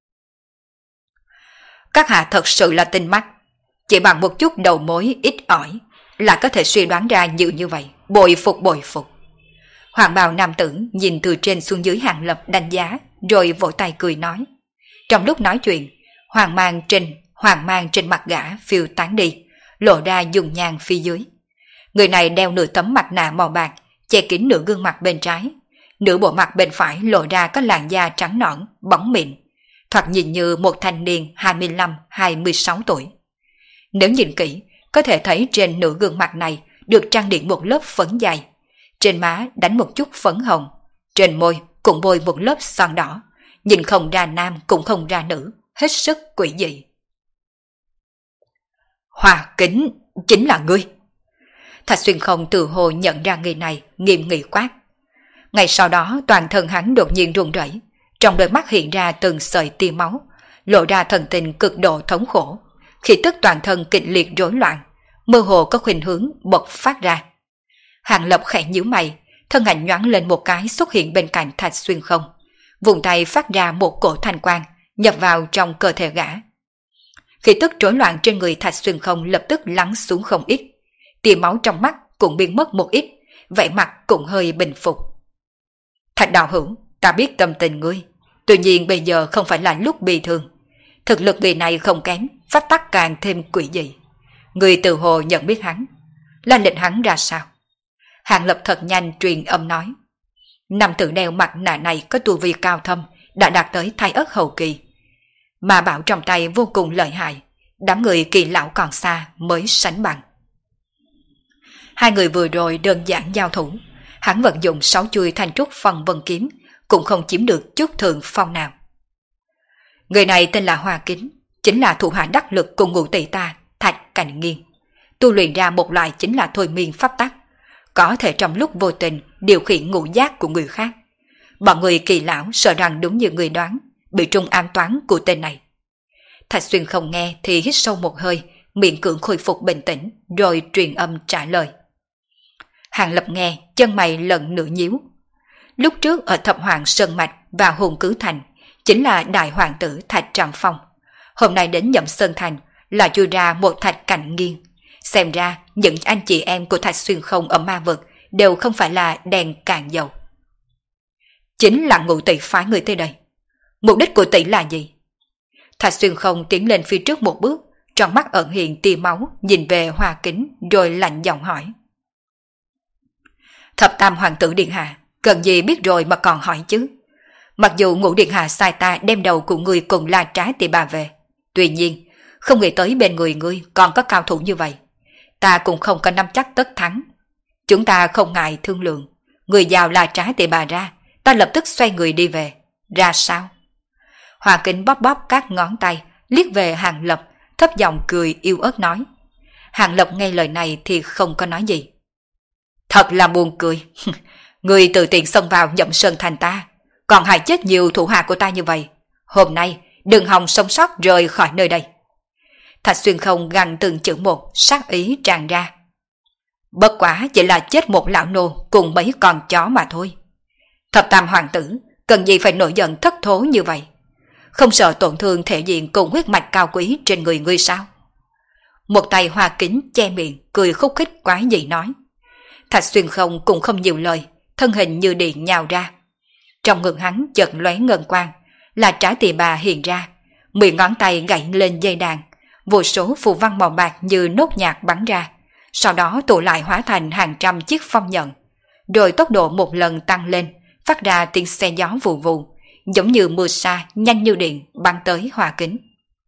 Speaker 1: Các hạ thật sự là tinh mắt, chỉ bằng một chút đầu mối ít ỏi là có thể suy đoán ra nhiều như vậy, bội phục bội phục. Hoàng bào nam tử nhìn từ trên xuống dưới Hàng Lập đánh giá, rồi vỗ tay cười nói. Trong lúc nói chuyện, hoàng mang trên hoàng mang trên mặt gã phiêu tán đi, lộ ra dùng nhang phía dưới. Người này đeo nửa tấm mặt nạ màu bạc, che kín nửa gương mặt bên trái, nửa bộ mặt bên phải lộ ra có làn da trắng nõn, bóng mịn, thoạt nhìn như một thanh niên hai mươi lăm hai mươi sáu tuổi. Nếu nhìn kỹ, có thể thấy trên nửa gương mặt này được trang điểm một lớp phấn dày, trên má đánh một chút phấn hồng, trên môi cũng bôi một lớp son đỏ, nhìn không ra nam cũng không ra nữ, hết sức quỷ dị. Hòa Kính, chính là ngươi. Thạch Xuyên Không từ hồ nhận ra người này, nghiêm nghị quát. Ngay sau đó toàn thân hắn đột nhiên run rẩy, trong đôi mắt hiện ra từng sợi tia máu, lộ ra thần tình cực độ thống khổ, khí tức toàn thân kịch liệt rối loạn, mơ hồ có khuynh hướng bộc phát ra. Hàng Lập khẽ nhíu mày, thân ảnh nhoáng lên một cái xuất hiện bên cạnh Thạch Xuyên Không, vùng tay phát ra một cổ thanh quang nhập vào trong cơ thể gã. Khí tức rối loạn trên người Thạch Xuyên Không lập tức lắng xuống không ít, tia máu trong mắt cũng biến mất một ít, vẻ mặt cũng hơi bình phục. Thạch đạo hữu, ta biết tâm tình ngươi, tuy nhiên bây giờ không phải là lúc bị thương. Thực lực người này không kém, phát tắc càng thêm quỷ dị. Người từ hồ nhận biết hắn, là định hắn ra sao? Hàng Lập thật nhanh truyền âm nói. Nam tử đeo mặt nạ này có tu vi cao thâm, đã đạt tới thái ớt hậu kỳ. mà bảo trong tay vô cùng lợi hại, đám người kỳ lão còn xa mới sánh bằng. Hai người vừa rồi đơn giản giao thủ, hắn vận dụng sáu chuôi thanh trúc phong vân kiếm, cũng không chiếm được chút thượng phong nào. Người này tên là Hoa Kính, chính là thủ hạ đắc lực cùng ngũ tỷ ta, Thạch Cảnh Nghiên. Tu luyện ra một loại chính là thôi miên pháp tắc, có thể trong lúc vô tình điều khiển ngũ giác của người khác. Bọn người kỳ lão sợ rằng đúng như người đoán, bị trung ám toán của tên này. Thạch Xuyên không nghe thì hít sâu một hơi, miệng cưỡng khôi phục bình tĩnh, rồi truyền âm trả lời. Hàng Lập nghe, chân mày lần nữa nhíu. Lúc trước ở Thập Hoàng Sơn Mạch và Hùng Cứ Thành, chính là đại hoàng tử Thạch Trạm Phong. Hôm nay đến Nhậm Sơn Thành là chui ra một Thạch Cảnh Nghiên. Xem ra những anh chị em của Thạch Xuyên không ở ma vực đều không phải là đèn cạn dầu. Chính là ngũ tỷ phái người tới đây. Mục đích của tỷ là gì? Thạch Xuyên không tiến lên phía trước một bước, trong mắt ẩn hiện tia máu, nhìn về Hoa Kính rồi lạnh giọng hỏi. Thập tam hoàng tử điện hạ, cần gì biết rồi mà còn hỏi chứ? Mặc dù ngũ điện hạ sai ta đem đầu của người cùng La Trá Tỳ Bà về, tuy nhiên không nghĩ tới bên người ngươi còn có cao thủ như vậy. Ta cũng không có nắm chắc tất thắng. Chúng ta không ngại thương lượng, người giàu La Trá Tỳ Bà ra, ta lập tức xoay người đi về. Ra sao? Hoa Kính bóp bóp các ngón tay, liếc về Hàng Lập, thấp giọng cười yêu ớt nói. Hàng Lập nghe lời này thì không có nói gì. Thật là buồn cười. Người tự tiện xông vào Nhậm Sơn Thành ta, còn hại chết nhiều thủ hạ của ta như vậy. Hôm nay đừng hòng sống sót rời khỏi nơi đây. Thạch Xuyên không gằn từng chữ một, sát ý tràn ra. Bất quá chỉ là chết một lão nô cùng mấy con chó mà thôi. Thập tam hoàng tử cần gì phải nổi giận thất thố như vậy? Không sợ tổn thương thể diện cùng huyết mạch cao quý trên người ngươi sao? Một tay Hoa Kính che miệng, cười khúc khích quái dị nói. Thạch Xuyên không cũng không nhiều lời, thân hình như điện nhào ra. Trong ngực hắn chợt lóe ngân quang, là Trá Tỳ Bà hiện ra, mười ngón tay gảy lên dây đàn, vô số phù văn màu bạc như nốt nhạc bắn ra, sau đó tụ lại hóa thành hàng trăm chiếc phong nhận, rồi tốc độ một lần tăng lên, phát ra tiếng xe gió vù vù, giống như mưa sa nhanh như điện bắn tới Hoa Kính.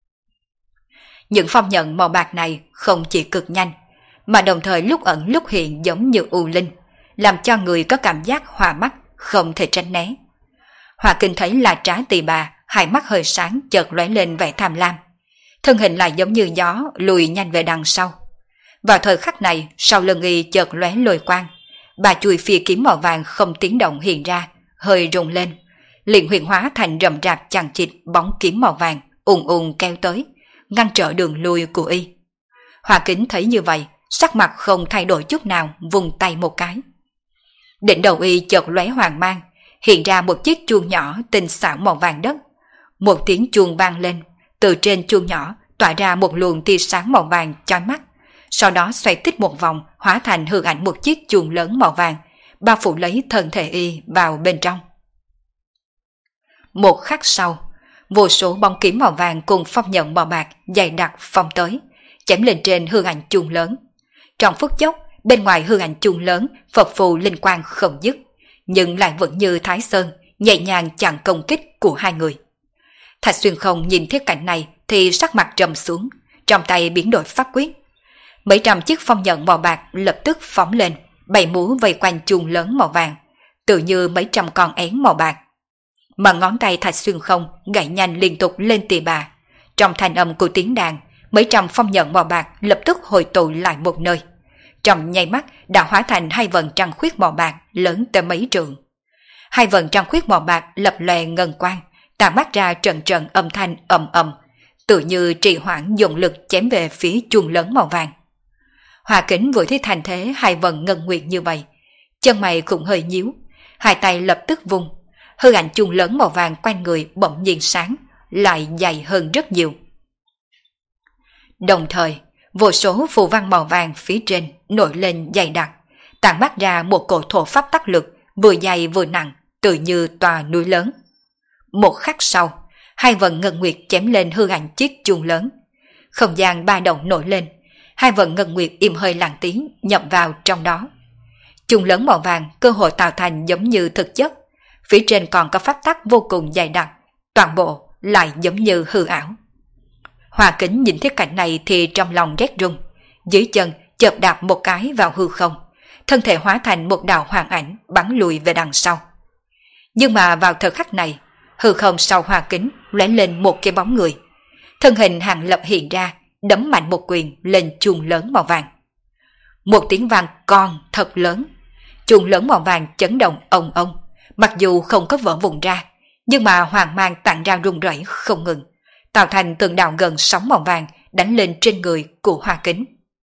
Speaker 1: Những phong nhận màu bạc này không chỉ cực nhanh, mà đồng thời lúc ẩn lúc hiện giống như u linh, làm cho người có cảm giác hoa mắt, không thể tránh né. Hoa Kính thấy là Trá Tỳ Bà, hai mắt hơi sáng chợt lóe lên vẻ tham lam, thân hình lại giống như gió lùi nhanh về đằng sau. Vào thời khắc này, sau lưng y chợt lóe lôi quang, bà chùi phi kiếm màu vàng không tiếng động hiện ra, hơi rung lên, liền huyền hóa thành rậm rạp chằng chịt bóng kiếm màu vàng ùn ùn kéo tới, ngăn trở đường lui của y. Hoa Kính thấy như vậy, sắc mặt không thay đổi chút nào, vùng tay một cái. Đỉnh đầu y chợt lóe hoàng mang, hiện ra một chiếc chuông nhỏ tinh xảo màu vàng đất. Một tiếng chuông vang lên, từ trên chuông nhỏ tỏa ra một luồng tia sáng màu vàng chói mắt, sau đó xoay tít một vòng, hóa thành hư ảnh một chiếc chuông lớn màu vàng, bao phủ lấy thân thể y vào bên trong. Một khắc sau, vô số bóng kiếm màu vàng cùng phong nhận màu bạc dày đặc phong tới, chém lên trên hư ảnh chuông lớn. Trong phút chốc, bên ngoài hư ảnh chuông lớn phập phù linh quang không dứt, nhưng lại vẫn như Thái Sơn, nhẹ nhàng chặn công kích của hai người. Thạch Xuyên không nhìn thấy cảnh này thì sắc mặt trầm xuống, trong tay biến đổi pháp quyết. Mấy trăm chiếc phong nhận màu bạc lập tức phóng lên, bay múa vây quanh chuông lớn màu vàng, tự như mấy trăm con én màu bạc. Mà ngón tay Thạch Xuyên không gảy nhanh liên tục lên Tỳ Bà. Trong thanh âm của tiếng đàn, mấy trăm phong nhận màu bạc lập tức hội tụ lại một nơi. Trong nháy mắt đã hóa thành hai vầng trăng khuyết màu bạc lớn tới mấy trượng. Hai vầng trăng khuyết màu bạc lập lòe ngân quang, tản mát ra trận trận âm thanh ầm ầm, tự như trì hoãn dùng lực chém về phía chuông lớn màu vàng. Hoa Kính vừa thấy thành thế hai vầng ngân nguyệt như vậy, chân mày cũng hơi nhíu, hai tay lập tức vung, hư ảnh chuông lớn màu vàng quanh người bỗng nhiên sáng, lại dày hơn rất nhiều. Đồng thời, vô số phù văn màu vàng phía trên nổi lên dày đặc, tản mát ra một cổ thổ pháp tắc lực vừa dày vừa nặng, tự như tòa núi lớn. Một khắc sau, hai vầng ngân nguyệt chém lên hư ảnh chiếc chuông lớn. Không gian ba động nổi lên, hai vầng ngân nguyệt im hơi lặng tiếng nhập vào trong đó. Chuông lớn màu vàng cơ hội tạo thành giống như thực chất, phía trên còn có pháp tắc vô cùng dày đặc, toàn bộ lại giống như hư ảo. Hoa Kính nhìn thấy cảnh này thì trong lòng rét run, dưới chân chợt đạp một cái vào hư không, thân thể hóa thành một đạo hoàng ảnh bắn lùi về đằng sau. Nhưng mà vào thời khắc này, hư không sau Hoa Kính lóe lên một cái bóng người, thân hình Hàng Lập hiện ra, đấm mạnh một quyền lên chuông lớn màu vàng. Một tiếng vang con thật lớn, chuông lớn màu vàng chấn động ong ong, mặc dù không có vỡ vụn ra, nhưng mà hoàng mang tản ra rung rẩy không ngừng, tạo thành từng đạo gần sóng màu vàng đánh lên trên người của Hoa Kính.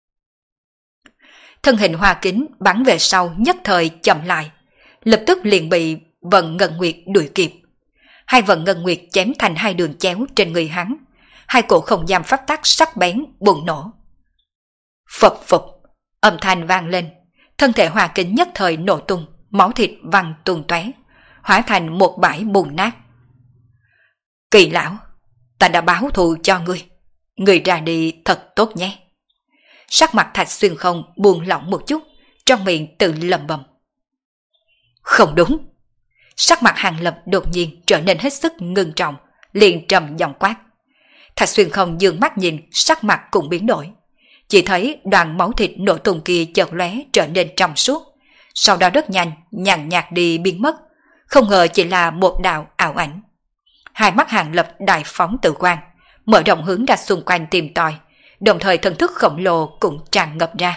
Speaker 1: Thân hình Hoa Kính bắn về sau nhất thời chậm lại, lập tức liền bị Vận Ngân Nguyệt đuổi kịp. Hai Vận Ngân Nguyệt chém thành hai đường chéo trên người hắn, hai cổ không gian pháp tắc sắc bén bùng nổ. Phập phập, âm thanh vang lên, thân thể Hoa Kính nhất thời nổ tung, máu thịt văng tung tóe, hóa thành một bãi bùn nát. Kỳ lão, ta đã báo thù cho ngươi, ngươi ra đi thật tốt nhé. Sắc mặt Thạch Xuyên Không buông lỏng một chút, trong miệng tự lẩm bẩm. Không đúng. Sắc mặt Hàng Lập đột nhiên trở nên hết sức ngưng trọng, liền trầm giọng quát. Thạch Xuyên Không dương mắt nhìn, sắc mặt cũng biến đổi. Chỉ thấy đoàn máu thịt nổ tung kia chợt lóe trở nên trong suốt, sau đó rất nhanh nhàn nhạt đi biến mất, không ngờ chỉ là một đạo ảo ảnh. Hai mắt Hàng Lập đại phóng tự quang, mở rộng hướng ra xung quanh tìm tòi, đồng thời thần thức khổng lồ cũng tràn ngập ra.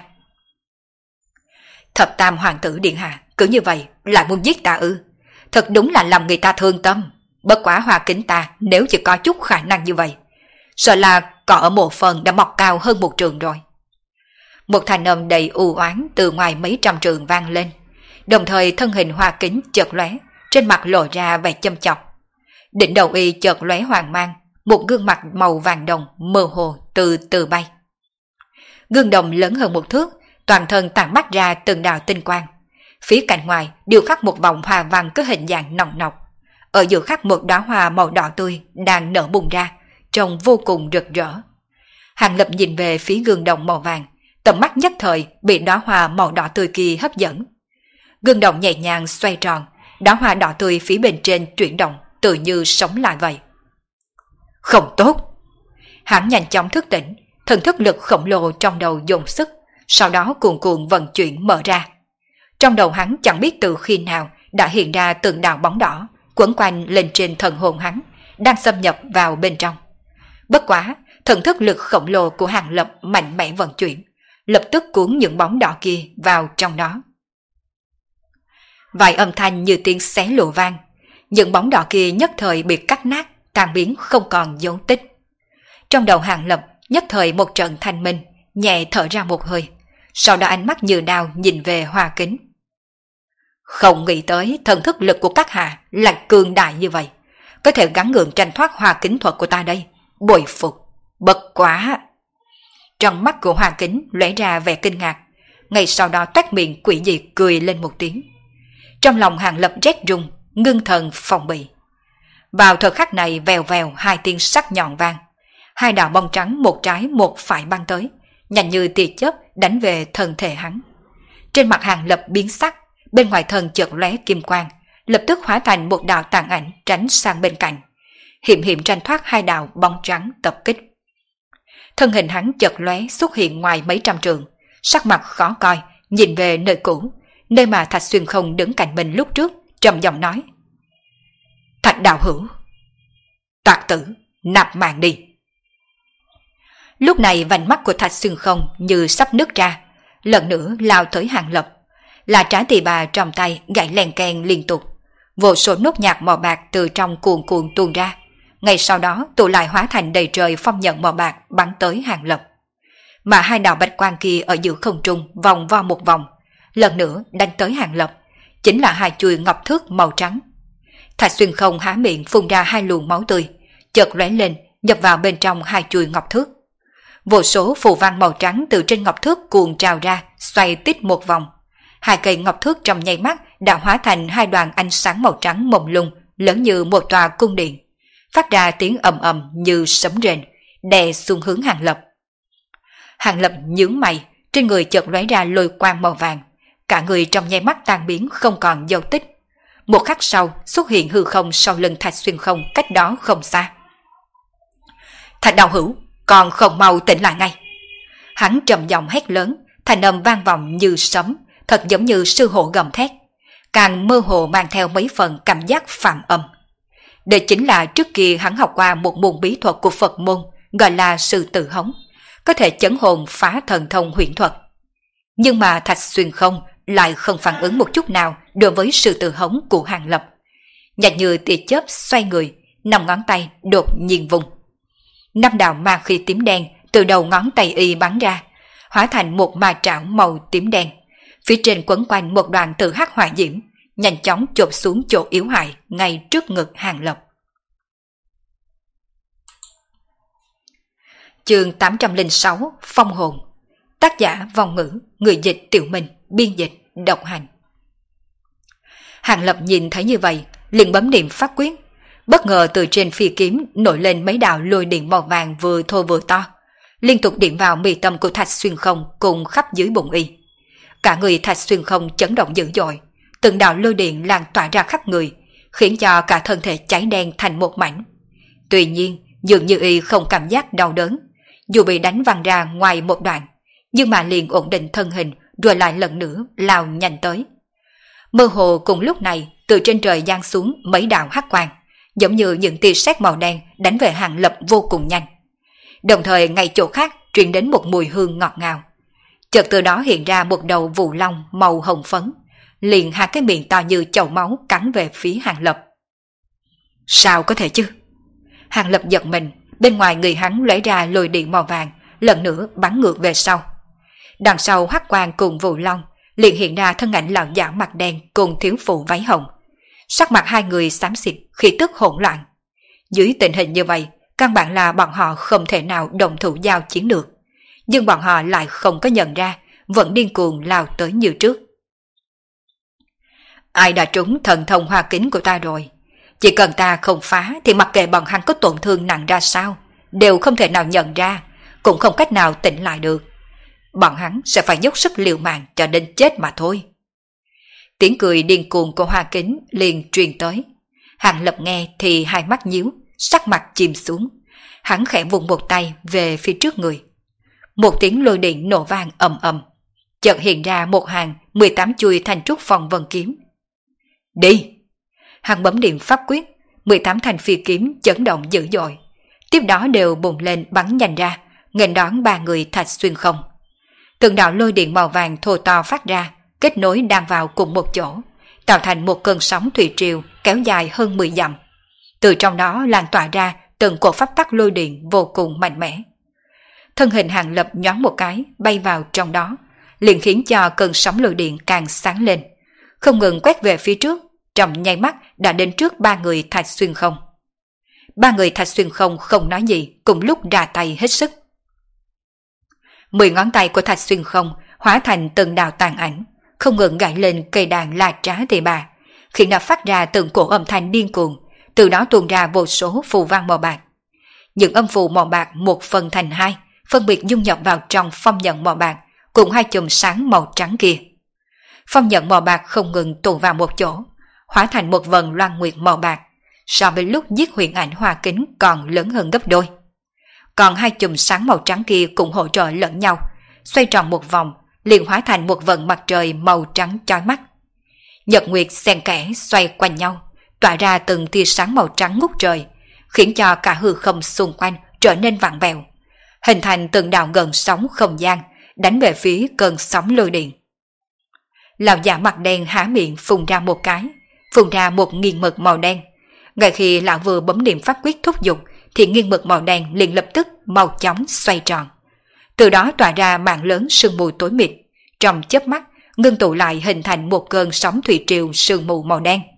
Speaker 1: Thập Tam Hoàng tử điện hạ cứ như vậy lại muốn giết ta ư? Thật đúng là làm người ta thương tâm. Bất quá Hoa Kính ta nếu chỉ có chút khả năng như vậy, sợ là cỏ ở một phần đã mọc cao hơn một trường rồi. Một thanh âm đầy u oán từ ngoài mấy trăm trường vang lên, đồng thời thân hình Hoa Kính chợt lóe, trên mặt lộ ra vẻ châm chọc. Đỉnh đầu y chợt lóe hoàng mang, một gương mặt màu vàng đồng mơ hồ từ từ bay. Gương đồng lớn hơn một thước, toàn thân tản mắt ra từng đạo tinh quang. Phía cạnh ngoài điêu khắc một vòng hoa văn có hình dạng nòng nọc, ở giữa khắc một đóa hoa màu đỏ tươi đang nở bùng ra, trông vô cùng rực rỡ. Hàng Lập nhìn về phía gương đồng màu vàng, tầm mắt nhất thời bị đóa hoa màu đỏ tươi kia hấp dẫn. Gương đồng nhẹ nhàng xoay tròn, đóa hoa đỏ tươi phía bên trên chuyển động, tự như sống lại vậy. Không tốt! Hắn nhanh chóng thức tỉnh, thần thức lực khổng lồ trong đầu dồn sức, sau đó cuồn cuộn vận chuyển mở ra. Trong đầu hắn chẳng biết từ khi nào đã hiện ra từng đạo bóng đỏ quấn quanh lên trên thần hồn hắn, đang xâm nhập vào bên trong. Bất quá, thần thức lực khổng lồ của Hàng Lập mạnh mẽ vận chuyển, lập tức cuốn những bóng đỏ kia vào trong đó. Vài âm thanh như tiếng xé lụa vang, những bóng đỏ kia nhất thời bị cắt nát, tan biến không còn dấu tích. Trong đầu Hàng Lập nhất thời một trận thanh minh, nhẹ thở ra một hơi, sau đó ánh mắt như đao nhìn về Hoa Kính. Không nghĩ tới thần thức lực của các hạ lại cường đại như vậy, có thể gắng gượng tranh thoát Hoa Kính thuật của ta đây, bội phục, bất quá. Trong mắt của Hoa Kính lóe ra vẻ kinh ngạc, ngay sau đó toét miệng quỷ dị cười lên một tiếng. Trong lòng Hàng Lập rét run, ngưng thần phòng bị. Vào thời khắc này vèo vèo hai tiếng sắc nhọn vang, hai đạo bóng trắng một trái một phải băng tới, nhanh như tia chớp đánh về thân thể hắn. Trên mặt Hàng Lập biến sắc, bên ngoài thân chợt lóe kim quang, lập tức hóa thành một đạo tàn ảnh tránh sang bên cạnh, hiểm hiểm tranh thoát hai đạo bóng trắng tập kích. Thân hình hắn chợt lóe xuất hiện ngoài mấy trăm trường, sắc mặt khó coi, nhìn về nơi cũ, nơi mà Thạch Xuyên Không đứng cạnh mình lúc trước, trầm giọng nói: Thạch đạo hữu, tạc tử, nạp mạng đi. Lúc này vành mắt của Thạch Xuyên Không như sắp nứt ra, lần nữa lao tới Hàng Lập, là trái tỳ bà trong tay gãy len keng liên tục, vô số nốt nhạc màu bạc từ trong cuồn cuộn tuôn ra, ngay sau đó tụ lại hóa thành đầy trời phong nhận màu bạc bắn tới Hàng Lập. Mà hai đạo bạch quang kia ở giữa không trung vòng vo một vòng, lần nữa đánh tới Hàng Lập, chính là hai chuôi ngọc thước màu trắng. Thạch Xuyên Không há miệng phun ra hai luồng máu tươi, chợt lóe lên nhập vào bên trong hai chuôi ngọc thước. Vô số phù văn màu trắng từ trên ngọc thước cuồn trào ra, xoay tít một vòng. Hai cây ngọc thước trong nháy mắt đã hóa thành hai đoàn ánh sáng màu trắng mông lung, lớn như một tòa cung điện, phát ra tiếng ầm ầm như sấm rền, đè xuống hướng Hàng Lập. Hàng Lập nhướng mày, trên người chợt lóe ra lôi quang màu vàng, cả người trong nháy mắt tan biến không còn dấu tích. Một khắc sau xuất hiện hư không sau lưng Thạch Xuyên Không cách đó không xa. Thạch đạo hữu, còn không mau tỉnh lại ngay. Hắn trầm giọng hét lớn, thanh âm vang vọng như sấm, thật giống như sư hộ gầm thét, càng mơ hồ mang theo mấy phần cảm giác phạm âm. Đây chính là trước kia hắn học qua một môn bí thuật của Phật môn, gọi là sư tử hống, có thể chấn hồn phá thần thông huyền thuật. Nhưng mà Thạch Xuyên Không lại không phản ứng một chút nào đối với sư tử hống của Hàng Lập. Nhanh như tia chớp xoay người, năm ngón tay đột nhiên vùng. Năm đạo ma khí tím đen từ đầu ngón tay y bắn ra, hóa thành một ma trảo màu tím đen. Phía trên quấn quanh một đoàn tự hắc hỏa diễm, nhanh chóng chộp xuống chỗ yếu hại ngay trước ngực Hàng Lập. Chương tám trăm lẻ sáu Phong hồn. Tác giả Vong Ngữ, người dịch Tiểu Minh, biên dịch Độc Hành. Hàng Lập nhìn thấy như vậy, liền bấm niệm pháp quyết. Bất ngờ từ trên phi kiếm nổi lên mấy đạo lôi điện màu vàng vừa thô vừa to, liên tục điểm vào mi tâm của Thạch Xuyên Không cùng khắp dưới bụng y. Cả người Thạch Xuyên Không chấn động dữ dội, từng đạo lôi điện lan tỏa ra khắp người, khiến cho cả thân thể cháy đen thành một mảnh. Tuy nhiên, dường như y không cảm giác đau đớn, dù bị đánh văng ra ngoài một đoạn, nhưng mà liền ổn định thân hình rồi lại lần nữa lao nhanh tới. Mơ hồ cùng lúc này, từ trên trời giáng xuống mấy đạo hắc quang, giống như những tia sét màu đen đánh về Hàng Lập vô cùng nhanh. Đồng thời ngay chỗ khác truyền đến một mùi hương ngọt ngào. Chợt từ đó hiện ra một đầu vụ long màu hồng phấn, liền hai cái miệng to như chậu máu cắn về phía Hàng Lập. Sao có thể chứ? Hàng Lập giật mình, bên ngoài người hắn lóe ra lôi điện màu vàng, lần nữa bắn ngược về sau. Đằng sau hắc quang cùng vụ long liền hiện ra thân ảnh lão giả mặt đen cùng thiếu phụ váy hồng. Sắc mặt hai người xám xịt, khí tức hỗn loạn. Dưới tình hình như vậy, căn bản là bọn họ không thể nào đồng thủ giao chiến được. Nhưng bọn họ lại không có nhận ra, vẫn điên cuồng lao tới như trước. Ai đã trúng thần thông hoa kính của ta rồi? Chỉ cần ta không phá thì mặc kệ bọn hắn có tổn thương nặng ra sao, đều không thể nào nhận ra, cũng không cách nào tỉnh lại được. Bọn hắn sẽ phải dốc sức liều mạng cho đến chết mà thôi. Tiếng cười điên cuồng của hoa kính liền truyền tới. Hàng Lập nghe thì hai mắt nhíu, sắc mặt chìm xuống. Hắn khẽ vùng một tay về phía trước người. Một tiếng lôi điện nổ vang ầm ầm, chợt hiện ra một hàng mười tám chuôi thanh trúc phong vân kiếm. Đi! Hắn bấm điện pháp quyết, mười tám thanh phi kiếm chấn động dữ dội. Tiếp đó đều bùng lên bắn nhanh ra, nghênh đón ba người Thạch Xuyên Không. Từng đạo lôi điện màu vàng thô to phát ra, kết nối đang vào cùng một chỗ, tạo thành một cơn sóng thủy triều kéo dài hơn mười dặm. Từ trong đó lan tỏa ra từng cột pháp tắc lôi điện vô cùng mạnh mẽ. Thân hình Hàng Lập nhoáng một cái bay vào trong đó, liền khiến cho cơn sóng lôi điện càng sáng lên, không ngừng quét về phía trước, trong nháy mắt đã đến trước ba người Thạch Xuyên Không. Ba người Thạch Xuyên Không không nói gì, cùng lúc ra tay hết sức. Mười ngón tay của Thạch Xuyên Không hóa thành từng đạo tàn ảnh, không ngừng gảy lên cây đàn la trá tề bà, khiến nó phát ra từng cổ âm thanh điên cuồng, từ đó tuôn ra vô số phù văn màu bạc. Những âm phù màu bạc một phần thành hai, phân biệt dung nhập vào trong phong nhận màu bạc cùng hai chùm sáng màu trắng kia. Phong nhận màu bạc không ngừng tụ vào một chỗ, hóa thành một vầng loan nguyệt màu bạc, so với lúc giết huyền ảnh hoa kính còn lớn hơn gấp đôi. Còn hai chùm sáng màu trắng kia cũng hỗ trợ lẫn nhau, xoay tròn một vòng, liền hóa thành một vầng mặt trời màu trắng chói mắt. Nhật nguyệt xen kẽ xoay quanh nhau, tỏa ra từng tia sáng màu trắng ngút trời, khiến cho cả hư không xung quanh trở nên vặn vẹo, hình thành từng đạo gợn sóng không gian, đánh về phía cơn sóng lôi điện. Lão giả mặt đen há miệng phun ra một cái, phun ra một nghiền mực màu đen. Ngay khi lão vừa bấm niệm pháp quyết thúc giục, thì nghiền mực màu đen liền lập tức màu chóng xoay tròn. Từ đó tỏa ra mảng lớn sương mù tối mịt, trong chớp mắt ngưng tụ lại hình thành một cơn sóng thủy triều sương mù màu đen.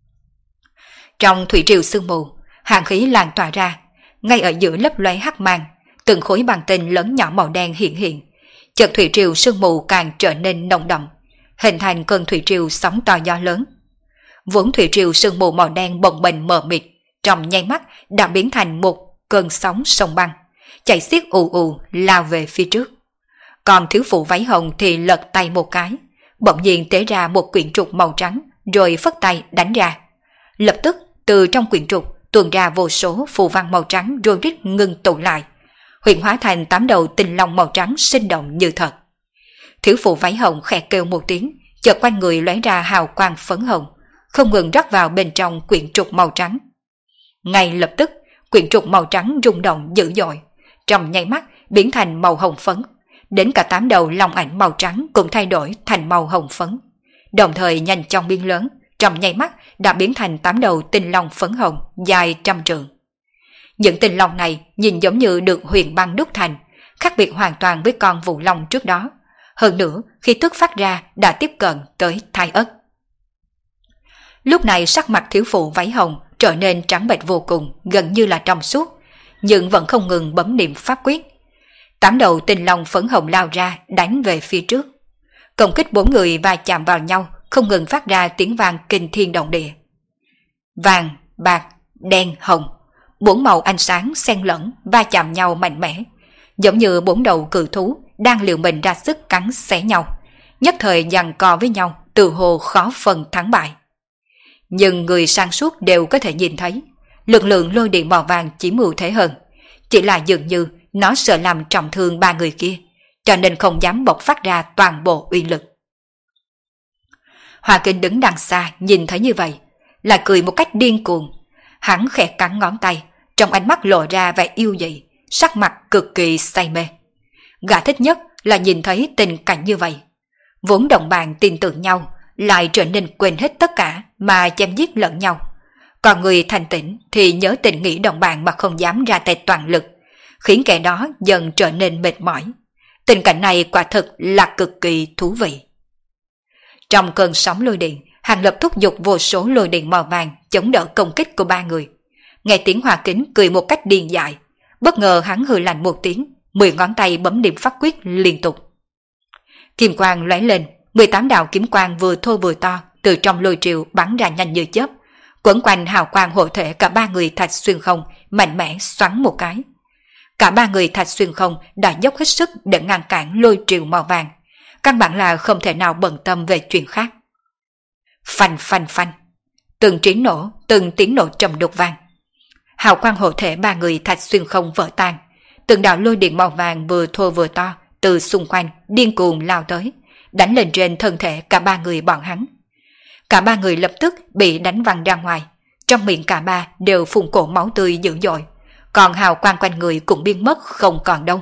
Speaker 1: Trong thủy triều sương mù, hàn khí lan tỏa ra, ngay ở giữa lấp lóe hắc mang, từng khối băng tinh lớn nhỏ màu đen hiện hiện. Chợt thủy triều sương mù càng trở nên nồng đậm, hình thành cơn thủy triều sóng to gió lớn. Vốn thủy triều sương mù màu đen bồng bềnh mờ mịt, trong nháy mắt đã biến thành một cơn sóng sông băng, chạy xiết ù ù lao về phía trước. Còn thiếu phụ váy hồng thì lật tay một cái, bỗng nhiên tế ra một quyển trục màu trắng, rồi phất tay đánh ra. Lập tức từ trong quyển trục tuôn ra vô số phù văn màu trắng rối rít ngưng tụ lại, huyện hóa thành tám đầu tinh long màu trắng sinh động như thật. Thiếu phụ váy hồng khẽ kêu một tiếng, chợt quanh người lóe ra hào quang phấn hồng, không ngừng rót vào bên trong quyển trục màu trắng. Ngay lập tức, quyển trục màu trắng rung động dữ dội, trong nháy mắt biến thành màu hồng phấn, đến cả tám đầu long ảnh màu trắng cũng thay đổi thành màu hồng phấn, đồng thời nhanh chóng biến lớn, trong nháy mắt đã biến thành tám đầu tinh long phấn hồng dài trăm trượng. Những tinh long này nhìn giống như được huyền băng đúc thành, khác biệt hoàn toàn với con vũ long trước đó. Hơn nữa, khi tức phát ra đã tiếp cận tới thai ất. Lúc này sắc mặt thiếu phụ váy hồng trở nên trắng bệch vô cùng, gần như là trong suốt, nhưng vẫn không ngừng bấm niệm pháp quyết. Tám đầu tinh long phấn hồng lao ra đánh về phía trước. Công kích bốn người va chạm vào nhau, không ngừng phát ra tiếng vang kinh thiên động địa. Vàng, bạc, đen, hồng, bốn màu ánh sáng xen lẫn va chạm nhau mạnh mẽ, giống như bốn đầu cự thú đang liều mình ra sức cắn xé nhau, nhất thời giằng co với nhau, tự hồ khó phân thắng bại. Nhưng người sáng suốt đều có thể nhìn thấy, lực lượng lôi điện màu vàng chỉ mưu thế hơn, chỉ là dường như nó sợ làm trọng thương ba người kia, cho nên không dám bộc phát ra toàn bộ uy lực. Hoa Kính đứng đằng xa nhìn thấy như vậy, lại cười một cách điên cuồng. Hắn khẽ cắn ngón tay, trong ánh mắt lộ ra vẻ yêu dị, sắc mặt cực kỳ say mê. Gã thích nhất là nhìn thấy tình cảnh như vậy. Vốn đồng bạn tin tưởng nhau, lại trở nên quên hết tất cả mà chém giết lẫn nhau. Còn người thành tĩnh thì nhớ tình nghĩ đồng bạn mà không dám ra tay toàn lực, khiến kẻ đó dần trở nên mệt mỏi. Tình cảnh này quả thực là cực kỳ thú vị. Trong cơn sóng lôi điện, Hàng Lập thúc giục vô số lôi điện màu vàng chống đỡ công kích của ba người. Nghe tiếng Hoa Kính cười một cách điên dại, bất ngờ hắn hừ lạnh một tiếng, mười ngón tay bấm niệm pháp quyết liên tục. Kim quang lóe lên, mười tám đạo kiếm quang vừa thô vừa to từ trong lôi triều bắn ra nhanh như chớp, quấn quanh hào quang hộ thể cả ba người Thạch Xuyên Không, mạnh mẽ xoắn một cái. Cả ba người Thạch Xuyên Không đã dốc hết sức để ngăn cản lôi triều màu vàng, căn bản là không thể nào bận tâm về chuyện khác. Phanh phanh phanh, từng tiếng nổ, từng tiếng nổ trầm đục vang. Hào quang hộ thể ba người Thạch Xuyên Không vỡ tan, từng đạo lôi điện màu vàng vừa thô vừa to từ xung quanh điên cuồng lao tới, đánh lên trên thân thể cả ba người bọn hắn. Cả ba người lập tức bị đánh văng ra ngoài, trong miệng cả ba đều phun cổ máu tươi dữ dội, còn hào quang quanh người cũng biến mất không còn đâu.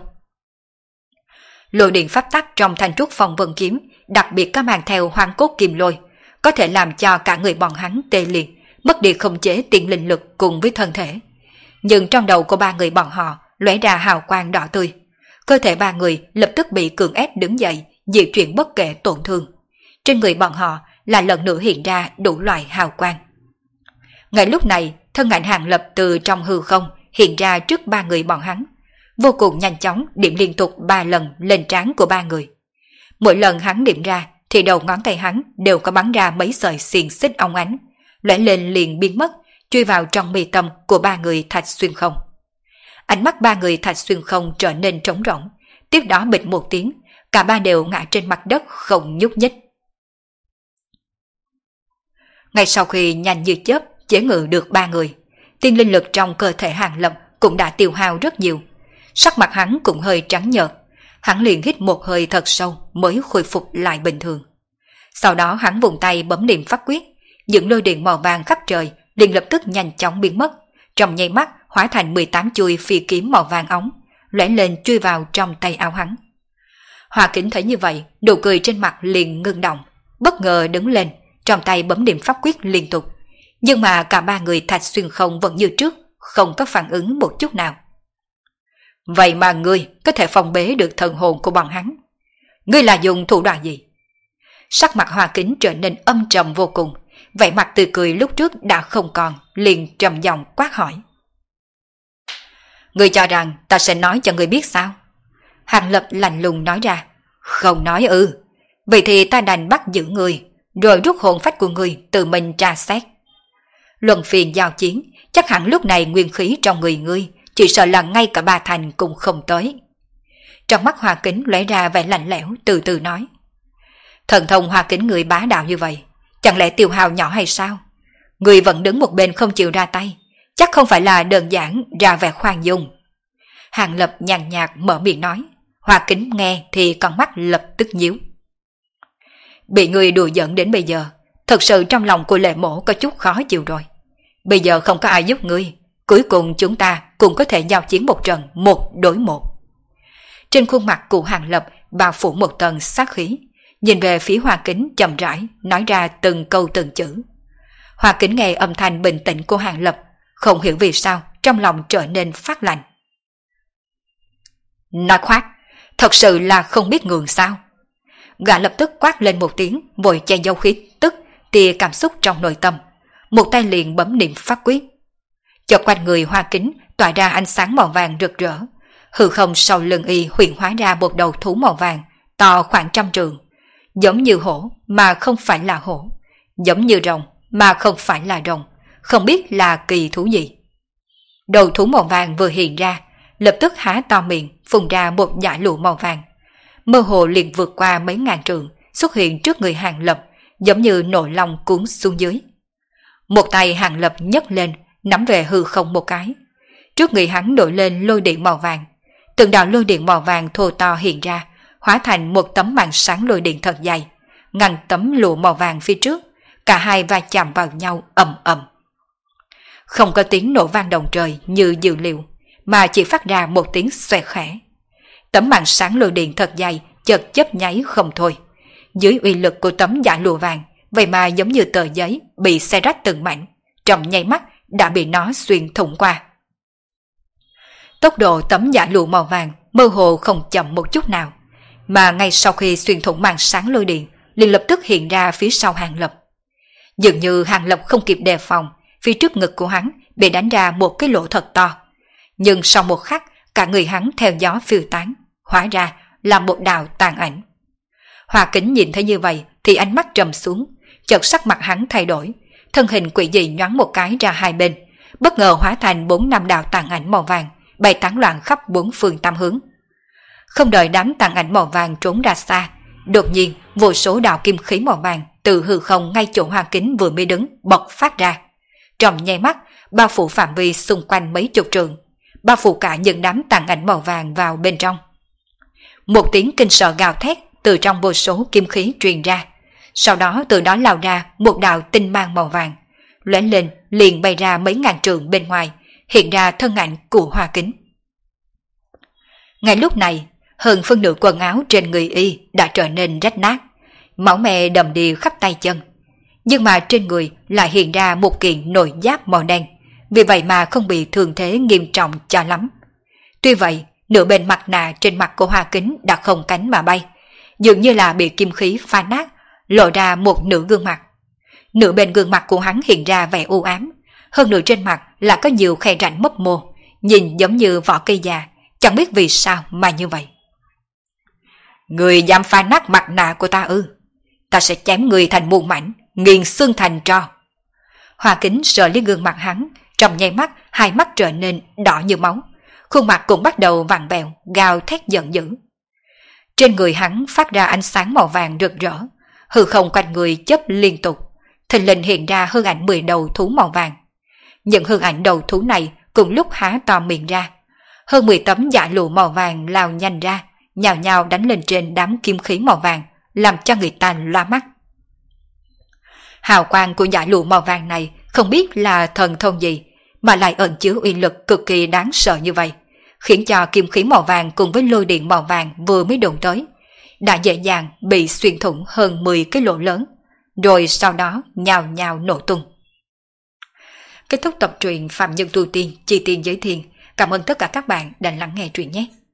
Speaker 1: Lôi điện pháp tắc trong thanh trúc phong vân kiếm đặc biệt có mang theo hoang cốt kim lôi, có thể làm cho cả người bọn hắn tê liệt, mất đi khống chế tiên linh lực cùng với thân thể. Nhưng trong đầu của ba người bọn họ lóe ra hào quang đỏ tươi, cơ thể ba người lập tức bị cưỡng ép đứng dậy, di chuyển bất kể tổn thương. Trên người bọn họ là lần nữa hiện ra đủ loại hào quang. Ngay lúc này, thân ảnh Hàng Lập từ trong hư không hiện ra trước ba người bọn hắn, vô cùng nhanh chóng điểm liên tục ba lần lên trán của ba người. Mỗi lần hắn điểm ra thì đầu ngón tay hắn đều có bắn ra mấy sợi xiềng xích óng ánh, lóe lên liền biến mất, chui vào trong mi tâm của ba người Thạch Xuyên Không. Ánh mắt ba người Thạch Xuyên Không trở nên trống rỗng, tiếp đó bịch một tiếng, cả ba đều ngã trên mặt đất không nhúc nhích. Ngay sau khi nhanh như chớp chế ngự được ba người, tiên linh lực trong cơ thể Hàng Lập cũng đã tiêu hao rất nhiều. Sắc mặt hắn cũng hơi trắng nhợt, hắn liền hít một hơi thật sâu mới khôi phục lại bình thường. Sau đó hắn vùng tay bấm niệm pháp quyết, những lôi điện màu vàng khắp trời liền lập tức nhanh chóng biến mất, trong nháy mắt hóa thành mười tám chuôi phi kiếm màu vàng óng, lóe lên chui vào trong tay áo hắn. Hoa Kính thấy như vậy, nụ cười trên mặt liền ngưng động, bất ngờ đứng lên, trong tay bấm niệm pháp quyết liên tục. Nhưng mà cả ba người Thạch Xuyên Không vẫn như trước, không có phản ứng một chút nào. Vậy mà ngươi có thể phòng bế được thần hồn của bọn hắn. Ngươi là dùng thủ đoạn gì? Sắc mặt Hoa Kính trở nên âm trầm vô cùng, vẻ mặt tươi cười lúc trước đã không còn, liền trầm giọng quát hỏi. Ngươi cho rằng ta sẽ nói cho ngươi biết sao? Hàng Lập lạnh lùng nói ra. Không nói ư? Vậy thì ta đành bắt giữ ngươi, rồi rút hồn phách của ngươi tự mình tra xét. Luân phiền giao chiến, chắc hẳn lúc này nguyên khí trong người ngươi chỉ sợ là ngay cả ba thành cũng không tới. Trong mắt Hoa Kính lóe ra vẻ lạnh lẽo, từ từ nói. Thần thông Hoa Kính người bá đạo như vậy, chẳng lẽ tiêu hao nhỏ hay sao? Người vẫn đứng một bên không chịu ra tay, chắc không phải là đơn giản ra vẻ khoan dung. Hàng Lập nhàn nhạt mở miệng nói, Hoa Kính nghe thì con mắt lập tức nhíu. Bị người đùa giỡn đến bây giờ, thật sự trong lòng của Lệ Mỗ có chút khó chịu rồi. Bây giờ không có ai giúp ngươi, cuối cùng chúng ta cũng có thể giao chiến một trận một đối một. Trên khuôn mặt của Hàng Lập bao phủ một tầng sát khí, nhìn về phía Hoa Kính chậm rãi nói ra từng câu từng chữ. Hoa Kính nghe âm thanh bình tĩnh của Hàng Lập, không hiểu vì sao trong lòng trở nên phát lạnh. Nói khoác, thật sự là không biết ngường sao. Gã lập tức quát lên một tiếng, vội che giấu khí tức tia cảm xúc trong nội tâm, một tay liền bấm niệm pháp quyết. Chợt quanh người Hoa Kính tỏa ra ánh sáng màu vàng rực rỡ, hư không sau lưng y huyễn hóa ra một đầu thú màu vàng to khoảng trăm trượng, giống như hổ mà không phải là hổ, giống như rồng mà không phải là rồng, không biết là kỳ thú gì. Đầu thú màu vàng vừa hiện ra, lập tức há to miệng phun ra một dải lụa màu vàng, mơ hồ liền vượt qua mấy ngàn trượng, xuất hiện trước người Hàng Lập, giống như nổi lòng cuốn xuống dưới. Một tay Hàng Lập nhấc lên, nắm về hư không một cái. Trước người hắn nổi lên lôi điện màu vàng, từng đạo lôi điện màu vàng thô to hiện ra, hóa thành một tấm màn sáng lôi điện thật dày, ngăn tấm lụa màu vàng phía trước. Cả hai va chạm vào nhau ầm ầm. Không có tiếng nổ vang động trời như dự liệu, mà chỉ phát ra một tiếng xoẹt khẽ. Tấm màn sáng lôi điện thật dày chợt chớp nháy không thôi. Dưới uy lực của tấm dạ lụa vàng, vậy mà giống như tờ giấy bị xé rách từng mảnh, trong nháy mắt đã bị nó xuyên thủng qua. Tốc độ tấm dạ lụa màu vàng mơ hồ không chậm một chút nào, mà ngay sau khi xuyên thủng màn sáng lôi điện, liền lập tức hiện ra phía sau Hàng Lập. Dường như Hàng Lập không kịp đề phòng, phía trước ngực của hắn bị đánh ra một cái lỗ thật to. Nhưng sau một khắc, cả người hắn theo gió phiêu tán, hóa ra là một đạo tàn ảnh. Hoa Kính nhìn thấy như vậy thì ánh mắt trầm xuống, chợt sắc mặt hắn thay đổi, thân hình quỷ dị nhoáng một cái ra hai bên, bất ngờ hóa thành bốn năm đạo tàn ảnh màu vàng, bay tán loạn khắp bốn phương tám hướng. Không đợi đám tàn ảnh màu vàng trốn ra xa, đột nhiên vô số đạo kim khí màu vàng từ hư không ngay chỗ Hoa Kính vừa mới đứng bộc phát ra, trong nháy mắt bao phủ phạm vi xung quanh mấy chục trượng, bao phủ cả những đám tàn ảnh màu vàng vào bên trong. Một tiếng kinh sợ gào thét từ trong vô số kim khí truyền ra, sau đó từ đó lao ra một đạo tinh mang màu vàng, lóe lên liền bay ra mấy ngàn trượng bên ngoài, hiện ra thân ảnh của Hoa Kính. Ngay lúc này, hơn phân nửa quần áo trên người y đã trở nên rách nát, máu me đầm đìa khắp tay chân, nhưng mà trên người lại hiện ra một kiện nội giáp màu đen, vì vậy mà không bị thương thế nghiêm trọng cho lắm. Tuy vậy, nửa bên mặt nạ trên mặt của Hoa Kính đã không cánh mà bay, dường như là bị kim khí phá nát, lộ ra một nửa gương mặt. Nửa bên gương mặt của hắn hiện ra vẻ u ám, hơn nửa trên mặt là có nhiều khe rãnh mấp mô, nhìn giống như vỏ cây già, chẳng biết vì sao mà như vậy. Người dám phá nát mặt nạ của ta ư? Ta sẽ chém người thành muôn mảnh, nghiền xương thành tro. Hoa Kính sờ lên gương mặt hắn, trong nháy mắt hai mắt trở nên đỏ như máu, khuôn mặt cũng bắt đầu vặn vẹo, gào thét giận dữ. Trên người hắn phát ra ánh sáng màu vàng rực rỡ, hư không quanh người chớp liên tục, thình lình hiện ra hư ảnh mười đầu thú màu vàng. Những hư ảnh đầu thú này cùng lúc há to miệng ra, hơn mười tấm dạ lụa màu vàng lao nhanh ra, nhào nhào đánh lên trên đám kim khí màu vàng, làm cho người ta loa mắt. Hào quang của dạ lụa màu vàng này không biết là thần thông gì, mà lại ẩn chứa uy lực cực kỳ đáng sợ như vậy, khiến cho kim khí màu vàng cùng với lôi điện màu vàng vừa mới đụng tới, đã dễ dàng bị xuyên thủng hơn mười cái lỗ lớn, rồi sau đó nhào nhào nổ tung. Kết thúc tập truyện Phạm Nhân Tu Tiên Chi Tiên Giới Thiên. Cảm ơn tất cả các bạn đã lắng nghe truyện nhé.